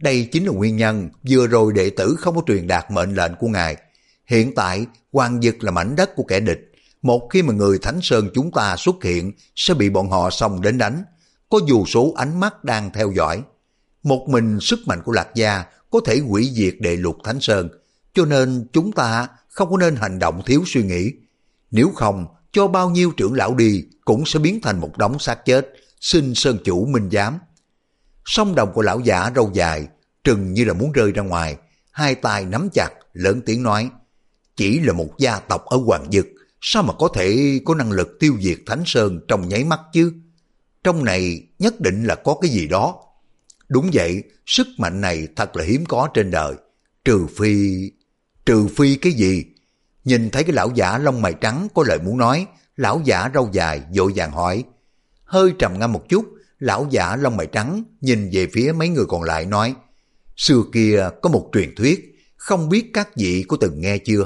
Đây chính là nguyên nhân vừa rồi đệ tử không có truyền đạt mệnh lệnh của ngài. Hiện tại Hoàng Dực là mảnh đất của kẻ địch. Một khi mà người Thánh Sơn chúng ta xuất hiện sẽ bị bọn họ xông đến đánh. Có vô số ánh mắt đang theo dõi. Một mình sức mạnh của Lạc Gia có thể hủy diệt Đệ Lục Thánh Sơn. Cho nên chúng ta không có nên hành động thiếu suy nghĩ. Nếu không, cho bao nhiêu trưởng lão đi cũng sẽ biến thành một đống xác chết. Xin Sơn chủ minh giám. Song đồng của lão giả râu dài trừng như là muốn rơi ra ngoài, hai tay nắm chặt, lớn tiếng nói: chỉ là một gia tộc ở Hoàng Dực, sao mà có thể có năng lực tiêu diệt Thánh Sơn trong nháy mắt chứ? Trong này nhất định là có cái gì đó. Đúng vậy, sức mạnh này thật là hiếm có trên đời. Trừ phi... Trừ phi cái gì? Nhìn thấy cái lão giả lông mày trắng có lời muốn nói, lão giả râu dài vội vàng hỏi. Hơi trầm ngâm một chút, lão giả lông mày trắng nhìn về phía mấy người còn lại nói: xưa kia có một truyền thuyết, không biết các vị có từng nghe chưa?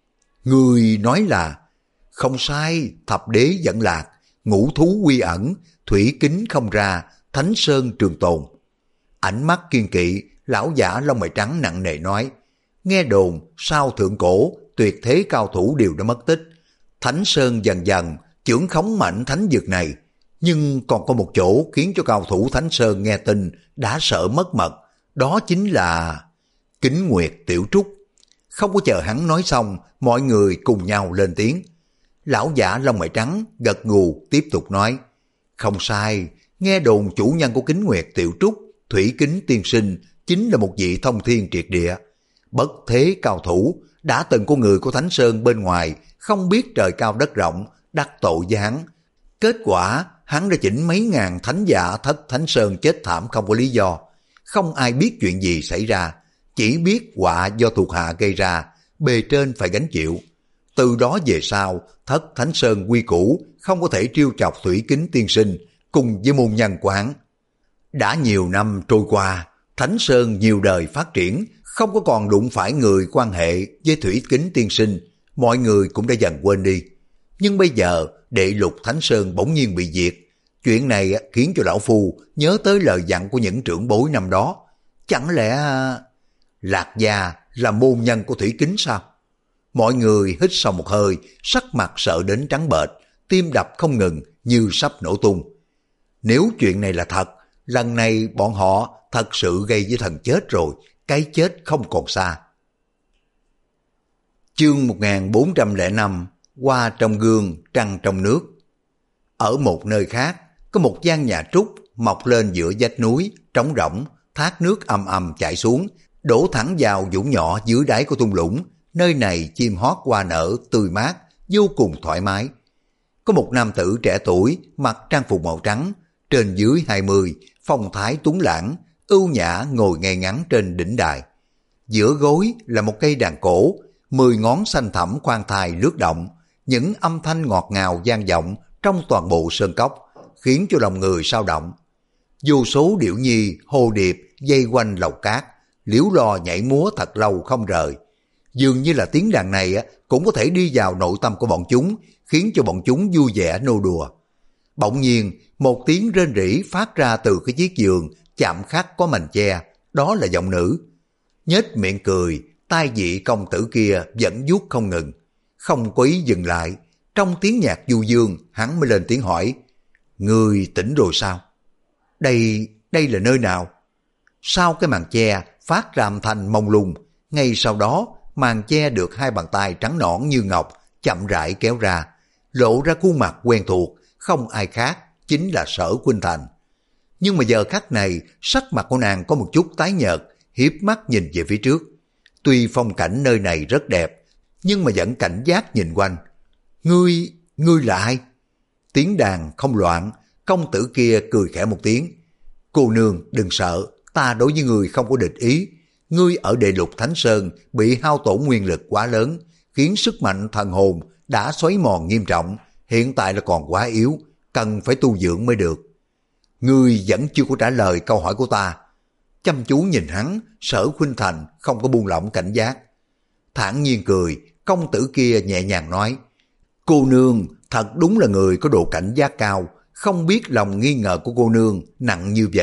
Người nói là: không sai, thập đế dẫn lạc, ngũ thú quy ẩn, thủy kính không ra, Thánh Sơn trường tồn. Ánh mắt kiên kỵ, lão giả lông mày trắng nặng nề nói: nghe đồn sau thượng cổ tuyệt thế cao thủ đều đã mất tích. Thánh Sơn dần dần chưởng khống mạnh thánh dược này, nhưng còn có một chỗ khiến cho cao thủ Thánh Sơn nghe tin đã sợ mất mật, đó chính là Kính Nguyệt Tiểu Trúc. Không có chờ hắn nói xong, mọi người cùng nhau lên tiếng. Lão giả lông mày trắng gật gù tiếp tục nói: không sai, nghe đồn chủ nhân của Kính Nguyệt Tiểu Trúc, Thủy Kính Tiên Sinh, chính là một vị thông thiên triệt địa, bất thế cao thủ, đã từng có người của Thánh Sơn bên ngoài không biết trời cao đất rộng đắc tội với hắn. Kết quả hắn đã chỉnh mấy ngàn thánh giả thất Thánh Sơn chết thảm không có lý do. Không ai biết chuyện gì xảy ra, chỉ biết họa do thuộc hạ gây ra, bề trên phải gánh chịu. Từ đó về sau, thất Thánh Sơn quy củ, không có thể trêu chọc Thủy Kính Tiên Sinh cùng với môn nhân của hắn. Đã nhiều năm trôi qua, Thánh Sơn nhiều đời phát triển, không có còn đụng phải người quan hệ với Thủy Kính Tiên Sinh, mọi người cũng đã dần quên đi. Nhưng bây giờ Đệ Lục Thánh Sơn bỗng nhiên bị diệt, chuyện này khiến cho lão phu nhớ tới lời dặn của những trưởng bối năm đó. Chẳng lẽ Lạc Gia là môn nhân của Thủy Kính sao? Mọi người hít sâu một hơi, sắc mặt sợ đến trắng bệch, tim đập không ngừng như sắp nổ tung. Nếu chuyện này là thật, lần này bọn họ thật sự gây với thần chết rồi, cái chết không còn xa. Chương một nghìn bốn trăm lẻ năm, Hoa trong gương, trăng trong nước. Ở một nơi khác, có một gian nhà trúc mọc lên giữa vách núi, trống rỗng, thác nước ầm ầm chảy xuống, đổ thẳng vào vũng nhỏ dưới đáy của thung lũng. Nơi này chim hót hoa nở, tươi mát, vô cùng thoải mái. Có một nam tử trẻ tuổi, mặc trang phục màu trắng, trên dưới hai mươi, phong thái tuấn lãng, ưu nhã ngồi ngay ngắn trên đỉnh đài. Giữa gối là một cây đàn cổ, mười ngón xanh thẳm khoan thai lướt động, những âm thanh ngọt ngào vang vọng trong toàn bộ sơn cốc, khiến cho lòng người sao động. Vô số điểu nhi, hồ điệp dây quanh lầu cát, liễu lo nhảy múa thật lâu không rời. Dường như là tiếng đàn này cũng có thể đi vào nội tâm của bọn chúng, khiến cho bọn chúng vui vẻ nô đùa. Bỗng nhiên, một tiếng rên rỉ phát ra từ cái chiếc giường chạm khắc có mành che, đó là giọng nữ. Nhếch miệng cười, tai vị công tử kia vẫn vuốt không ngừng. Không có ý dừng lại, trong tiếng nhạc du dương, hắn mới lên tiếng hỏi: người tỉnh rồi sao? Đây, đây là nơi nào? Sau cái màn che phát ra âm thanh mông lung, ngay sau đó màn che được hai bàn tay trắng nõn như ngọc chậm rãi kéo ra, lộ ra khuôn mặt quen thuộc, không ai khác, chính là Sở Khuynh Thành. Nhưng mà giờ khắc này, sắc mặt của nàng có một chút tái nhợt, hiếp mắt nhìn về phía trước. Tuy phong cảnh nơi này rất đẹp, nhưng mà vẫn cảnh giác nhìn quanh. Ngươi, ngươi là ai? Tiếng đàn không loạn, công tử kia cười khẽ một tiếng. Cô nương đừng sợ, ta đối với ngươi không có địch ý. Ngươi ở Đệ Lục Thánh Sơn bị hao tổn nguyên lực quá lớn, khiến sức mạnh thần hồn đã xói mòn nghiêm trọng, hiện tại là còn quá yếu, cần phải tu dưỡng mới được. Ngươi vẫn chưa có trả lời câu hỏi của ta. Chăm chú nhìn hắn, Sở Khuynh Thành không có buông lỏng cảnh giác. Thản nhiên cười, công tử kia nhẹ nhàng nói: cô nương thật đúng là người có độ cảnh giác cao, không biết lòng nghi ngờ của cô nương nặng như vậy,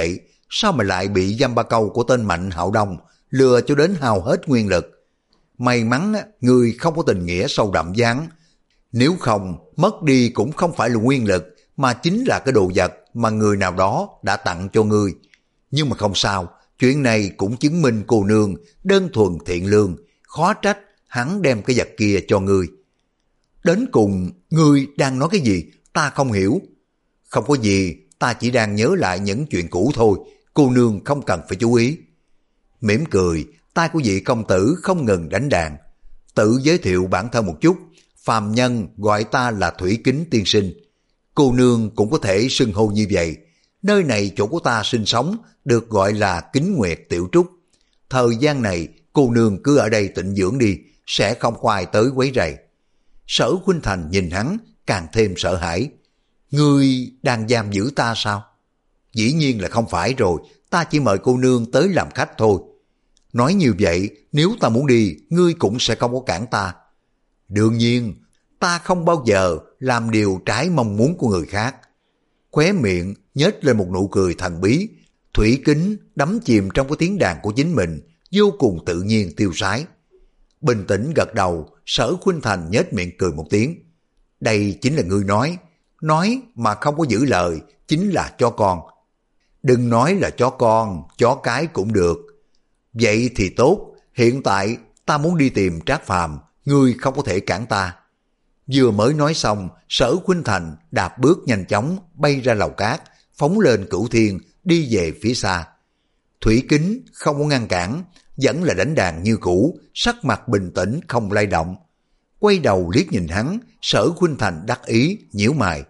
sao mà lại bị dăm ba câu của tên Mạnh Hạo Đông lừa cho đến hao hết nguyên lực. May mắn ngươi không có tình nghĩa sâu đậm dáng, nếu không mất đi cũng không phải là nguyên lực mà chính là cái đồ vật mà người nào đó đã tặng cho ngươi. Nhưng mà không sao, chuyện này cũng chứng minh cô nương đơn thuần thiện lương, khó trách hắn đem cái vật kia cho ngươi. Đến cùng ngươi đang nói cái gì, ta không hiểu. Không có gì, ta chỉ đang nhớ lại những chuyện cũ thôi, cô nương không cần phải chú ý. Mỉm cười, tay của vị công tử không ngừng đánh đàn. Tự giới thiệu bản thân một chút, phàm nhân gọi ta là Thủy Kính tiên sinh. Cô nương cũng có thể xưng hô như vậy. Nơi này chỗ của ta sinh sống được gọi là Kính Nguyệt Tiểu Trúc. Thời gian này cô nương cứ ở đây tịnh dưỡng đi, sẽ không có ai tới quấy rầy. Sở Khuynh Thành nhìn hắn càng thêm sợ hãi. Ngươi đang giam giữ ta sao? Dĩ nhiên là không phải rồi, ta chỉ mời cô nương tới làm khách thôi. Nói như vậy, nếu ta muốn đi, ngươi cũng sẽ không có cản ta. Đương nhiên, ta không bao giờ làm điều trái mong muốn của người khác. Khóe miệng nhếch lên một nụ cười thần bí, Thủy Kính đắm chìm trong cái tiếng đàn của chính mình, vô cùng tự nhiên tiêu sái. Bình tĩnh gật đầu, Sở Khuynh Thành nhếch miệng cười một tiếng. Đây chính là ngươi nói, nói mà không có giữ lời, chính là chó con. Đừng nói là chó con, chó cái cũng được. Vậy thì tốt, hiện tại ta muốn đi tìm Trác Phàm, ngươi không có thể cản ta. Vừa mới nói xong, Sở Khuynh Thành đạp bước nhanh chóng bay ra lầu cát, phóng lên cửu thiên, đi về phía xa. Thủy Kính không có ngăn cản, vẫn là đánh đàn như cũ, sắc mặt bình tĩnh không lay động. Quay đầu liếc nhìn hắn, Sở Khuynh Thành đắc ý, nhíu mày.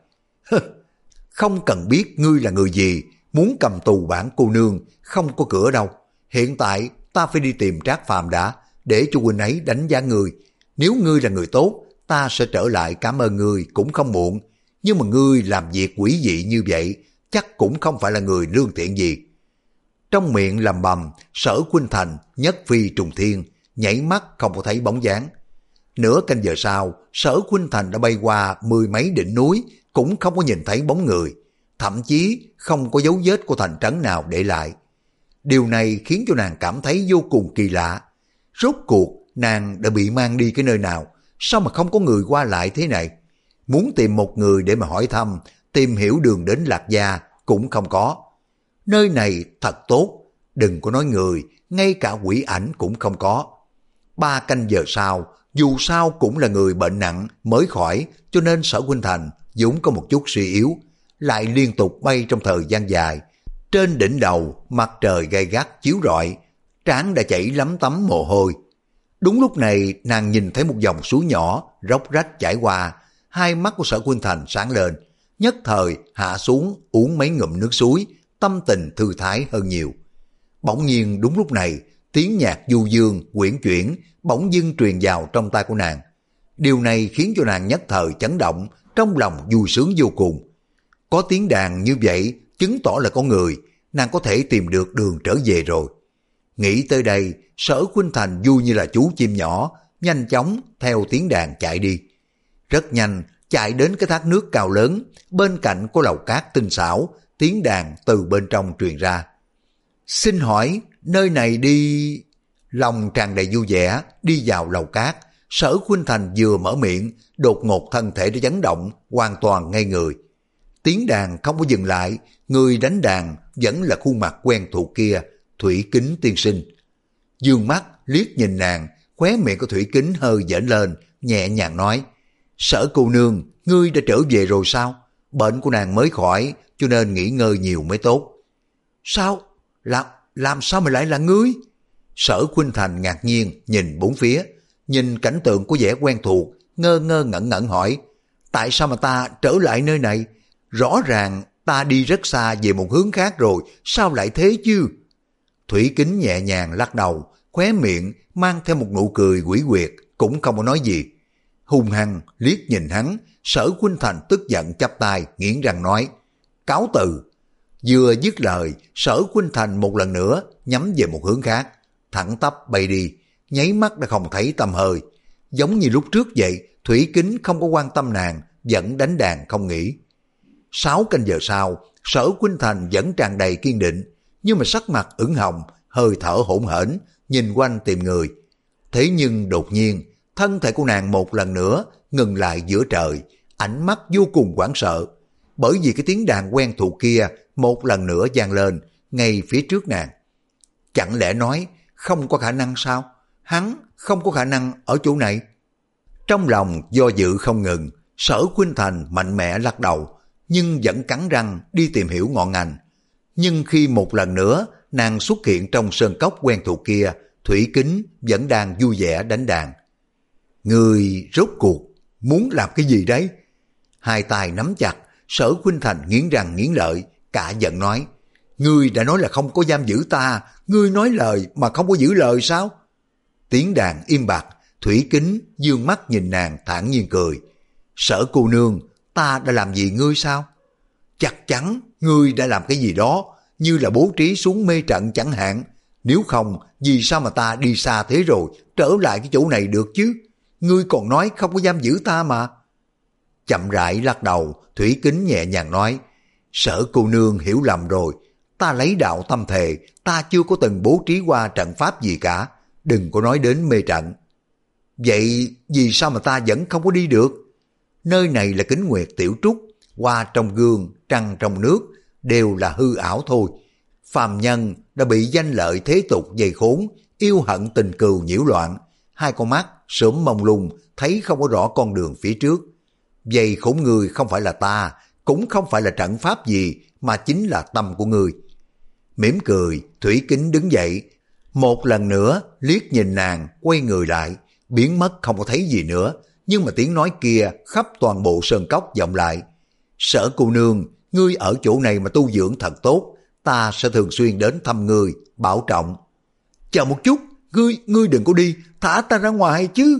Không cần biết ngươi là người gì, muốn cầm tù bản cô nương, không có cửa đâu. Hiện tại ta phải đi tìm Trác Phàm đã, để cho huynh ấy đánh giá ngươi. Nếu ngươi là người tốt, ta sẽ trở lại cảm ơn ngươi cũng không muộn. Nhưng mà ngươi làm việc quỷ dị như vậy, chắc cũng không phải là người lương thiện gì. Trong miệng lầm bầm, Sở Khuynh Thành nhất phi trùng thiên, nhảy mắt không có thấy bóng dáng. Nửa canh giờ sau, Sở Khuynh Thành đã bay qua mười mấy đỉnh núi, cũng không có nhìn thấy bóng người, thậm chí không có dấu vết của thành trấn nào để lại. Điều này khiến cho nàng cảm thấy vô cùng kỳ lạ. Rốt cuộc nàng đã bị mang đi cái nơi nào, sao mà không có người qua lại thế này? Muốn tìm một người để mà hỏi thăm, tìm hiểu đường đến Lạc Gia cũng không có. Nơi này thật tốt, đừng có nói người, ngay cả quỷ ảnh cũng không có. Ba canh giờ sau, dù sao cũng là người bệnh nặng mới khỏi, cho nên Sở Khuynh Thành vốn có một chút suy yếu, lại liên tục bay trong thời gian dài. Trên đỉnh đầu, mặt trời gay gắt chiếu rọi, trán đã chảy lấm tấm mồ hôi. Đúng lúc này, nàng nhìn thấy một dòng suối nhỏ, róc rách chảy qua, hai mắt của Sở Khuynh Thành sáng lên, nhất thời hạ xuống uống mấy ngụm nước suối, tâm tình thư thái hơn nhiều. Bỗng nhiên đúng lúc này, tiếng nhạc du dương, quyển chuyển, bỗng dưng truyền vào trong tai của nàng. Điều này khiến cho nàng nhất thời chấn động, trong lòng vui sướng vô cùng. Có tiếng đàn như vậy, chứng tỏ là có người, nàng có thể tìm được đường trở về rồi. Nghĩ tới đây, Sở Khuynh Thành vui như là chú chim nhỏ, nhanh chóng theo tiếng đàn chạy đi. Rất nhanh, chạy đến cái thác nước cao lớn, bên cạnh có lầu cát tinh xảo, tiếng đàn từ bên trong truyền ra. Xin hỏi, nơi này đi... Lòng tràn đầy vui vẻ, đi vào lầu cát. Sở Khuynh Thành vừa mở miệng, đột ngột thân thể đã chấn động, hoàn toàn ngây người. Tiếng đàn không có dừng lại, người đánh đàn vẫn là khuôn mặt quen thuộc kia, Thủy Kính tiên sinh. Dương mắt liếc nhìn nàng, khóe miệng của Thủy Kính hơi dễn lên, nhẹ nhàng nói: Sở cô nương, ngươi đã trở về rồi sao? Bệnh của nàng mới khỏi, cho nên nghỉ ngơi nhiều mới tốt. Sao? Làm, làm sao mà lại là ngươi? Sở Khuynh Thành ngạc nhiên nhìn bốn phía, nhìn cảnh tượng có vẻ quen thuộc, ngơ ngơ ngẩn ngẩn hỏi: tại sao mà ta trở lại nơi này? Rõ ràng ta đi rất xa về một hướng khác rồi, sao lại thế chứ? Thủy Kính nhẹ nhàng lắc đầu, khóe miệng mang theo một nụ cười quỷ quyệt, cũng không có nói gì. Hung hăng liếc nhìn hắn, Sở Khuynh Thành tức giận chắp tay nghiến răng nói: cáo từ. Vừa dứt lời, Sở Khuynh Thành một lần nữa nhắm về một hướng khác, thẳng tắp bay đi, nháy mắt đã không thấy tăm hơi. Giống như lúc trước vậy, Thủy Kính không có quan tâm nàng, vẫn đánh đàn không nghỉ. Sáu canh giờ sau, Sở Khuynh Thành vẫn tràn đầy kiên định, nhưng mà sắc mặt ửng hồng, hơi thở hổn hển, nhìn quanh tìm người. Thế nhưng đột nhiên, thân thể của nàng một lần nữa ngừng lại giữa trời, ánh mắt vô cùng hoảng sợ, bởi vì cái tiếng đàn quen thuộc kia một lần nữa vang lên ngay phía trước nàng. Chẳng lẽ nói không có khả năng sao? Hắn không có khả năng ở chỗ này. Trong lòng do dự không ngừng, Sở Khuynh Thành mạnh mẽ lắc đầu, nhưng vẫn cắn răng đi tìm hiểu ngọn ngành. Nhưng khi một lần nữa nàng xuất hiện trong sơn cốc quen thuộc kia, Thủy Kính vẫn đang vui vẻ đánh đàn. Người rốt cuộc muốn làm cái gì đấy? Hai tay nắm chặt, Sở Khuynh Thành nghiến răng nghiến lợi, cả giận nói: Ngươi đã nói là không có giam giữ ta, ngươi nói lời mà không có giữ lời sao? Tiếng đàn im bặt, Thủy Kính dương mắt nhìn nàng thản nhiên cười. Sở cô nương, ta đã làm gì ngươi sao? Chắc chắn ngươi đã làm cái gì đó, như là bố trí xuống mê trận chẳng hạn. Nếu không, vì sao mà ta đi xa thế rồi, trở lại cái chỗ này được chứ? Ngươi còn nói không có giam giữ ta mà. Chậm rãi lắc đầu, Thủy Kính nhẹ nhàng nói: Sở cô nương hiểu lầm rồi, ta lấy đạo tâm thề, ta chưa có từng bố trí qua trận pháp gì cả, đừng có nói đến mê trận. Vậy vì sao mà ta vẫn không có đi được? Nơi này là Kính Nguyệt Tiểu Trúc, hoa trong gương, trăng trong nước, đều là hư ảo thôi. Phàm nhân đã bị danh lợi thế tục dày khốn, yêu hận tình cừu nhiễu loạn, hai con mắt sớm mông lung, thấy không có rõ con đường phía trước. Dày khốn người không phải là ta, cũng không phải là trận pháp gì, mà chính là tâm của người. Mỉm cười, Thủy Kính đứng dậy, một lần nữa liếc nhìn nàng, quay người lại, biến mất không có thấy gì nữa, nhưng mà tiếng nói kia khắp toàn bộ sơn cốc vọng lại. Sở cô nương, ngươi ở chỗ này mà tu dưỡng thật tốt, ta sẽ thường xuyên đến thăm ngươi, bảo trọng. Chờ một chút, ngươi, ngươi đừng có đi, thả ta ra ngoài chứ.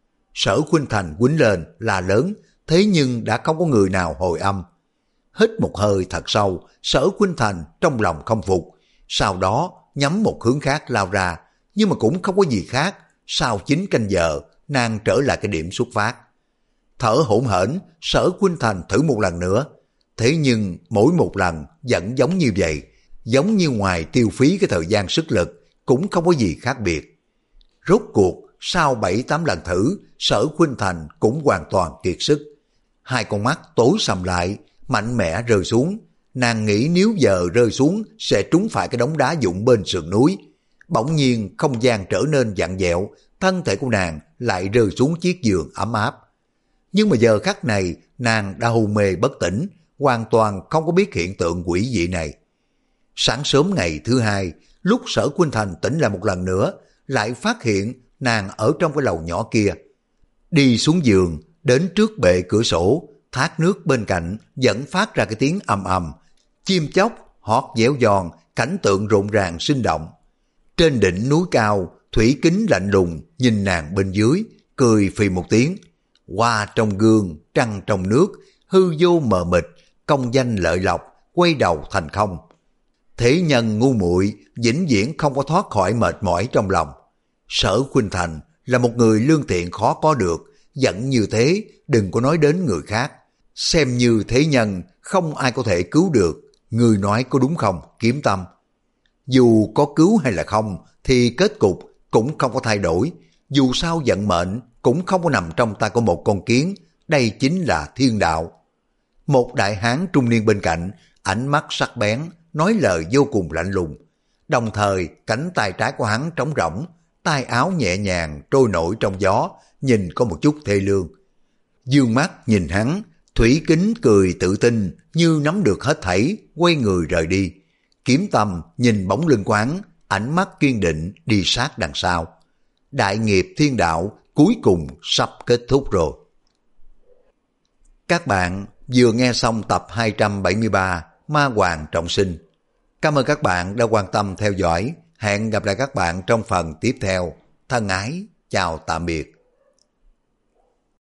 Sở Khuynh Thành quýnh lên, la lớn, thế nhưng đã không có người nào hồi âm. Hít một hơi thật sâu, Sở Khuynh Thành trong lòng không phục, sau đó nhắm một hướng khác lao ra, nhưng mà cũng không có gì khác. Sau chín canh giờ, nàng trở lại cái điểm xuất phát. Thở hổn hển, Sở Khuynh Thành thử một lần nữa, thế nhưng mỗi một lần vẫn giống như vậy, giống như ngoài tiêu phí cái thời gian sức lực, cũng không có gì khác biệt. Rốt cuộc, sau bảy tám lần thử, Sở Khuynh Thành cũng hoàn toàn kiệt sức. Hai con mắt tối sầm lại, mạnh mẽ rơi xuống. Nàng nghĩ nếu giờ rơi xuống sẽ trúng phải cái đống đá vụn bên sườn núi. Bỗng nhiên không gian trở nên vặn vẹo, thân thể của nàng lại rơi xuống chiếc giường ấm áp. Nhưng mà giờ khắc này nàng đã hôn mê bất tỉnh, hoàn toàn không có biết hiện tượng quỷ dị này. Sáng sớm ngày thứ hai, lúc Sở Khuynh Thành tỉnh lại một lần nữa, lại phát hiện nàng ở trong cái lầu nhỏ kia. Đi xuống giường, đến trước bệ cửa sổ, thác nước bên cạnh vẫn phát ra cái tiếng ầm ầm, chim chóc hót véo giòn, cảnh tượng rộn ràng sinh động. Trên đỉnh núi cao, Thủy Kính lạnh lùng nhìn nàng bên dưới, cười phì một tiếng. Hoa trong gương, trăng trong nước, hư vô mờ mịt, công danh lợi lộc, quay đầu thành không. Thế nhân ngu muội vĩnh viễn không có thoát khỏi mệt mỏi trong lòng. Sở Khuynh Thành là một người lương thiện khó có được, giận như thế đừng có nói đến người khác. Xem như thế nhân không ai có thể cứu được, người nói có đúng không, Kiếm Tâm? Dù có cứu hay là không thì kết cục cũng không có thay đổi. Dù sao vận mệnh cũng không có nằm trong tay của một con kiến, đây chính là thiên đạo. Một đại hán trung niên bên cạnh, ánh mắt sắc bén, nói lời vô cùng lạnh lùng. Đồng thời cánh tay trái của hắn trống rỗng, tay áo nhẹ nhàng trôi nổi trong gió, nhìn có một chút thê lương. Dương mắt nhìn hắn, Thủy Kính cười tự tin như nắm được hết thảy, quay người rời đi. Kiếm Tâm nhìn bóng lưng quán, ánh mắt kiên định đi sát đằng sau. Đại nghiệp thiên đạo cuối cùng sắp kết thúc rồi. Các bạn vừa nghe xong tập hai trăm bảy mươi ba Ma Hoàng Trọng Sinh. Cảm ơn các bạn đã quan tâm theo dõi. Hẹn gặp lại các bạn trong phần tiếp theo. Thân ái, chào tạm biệt.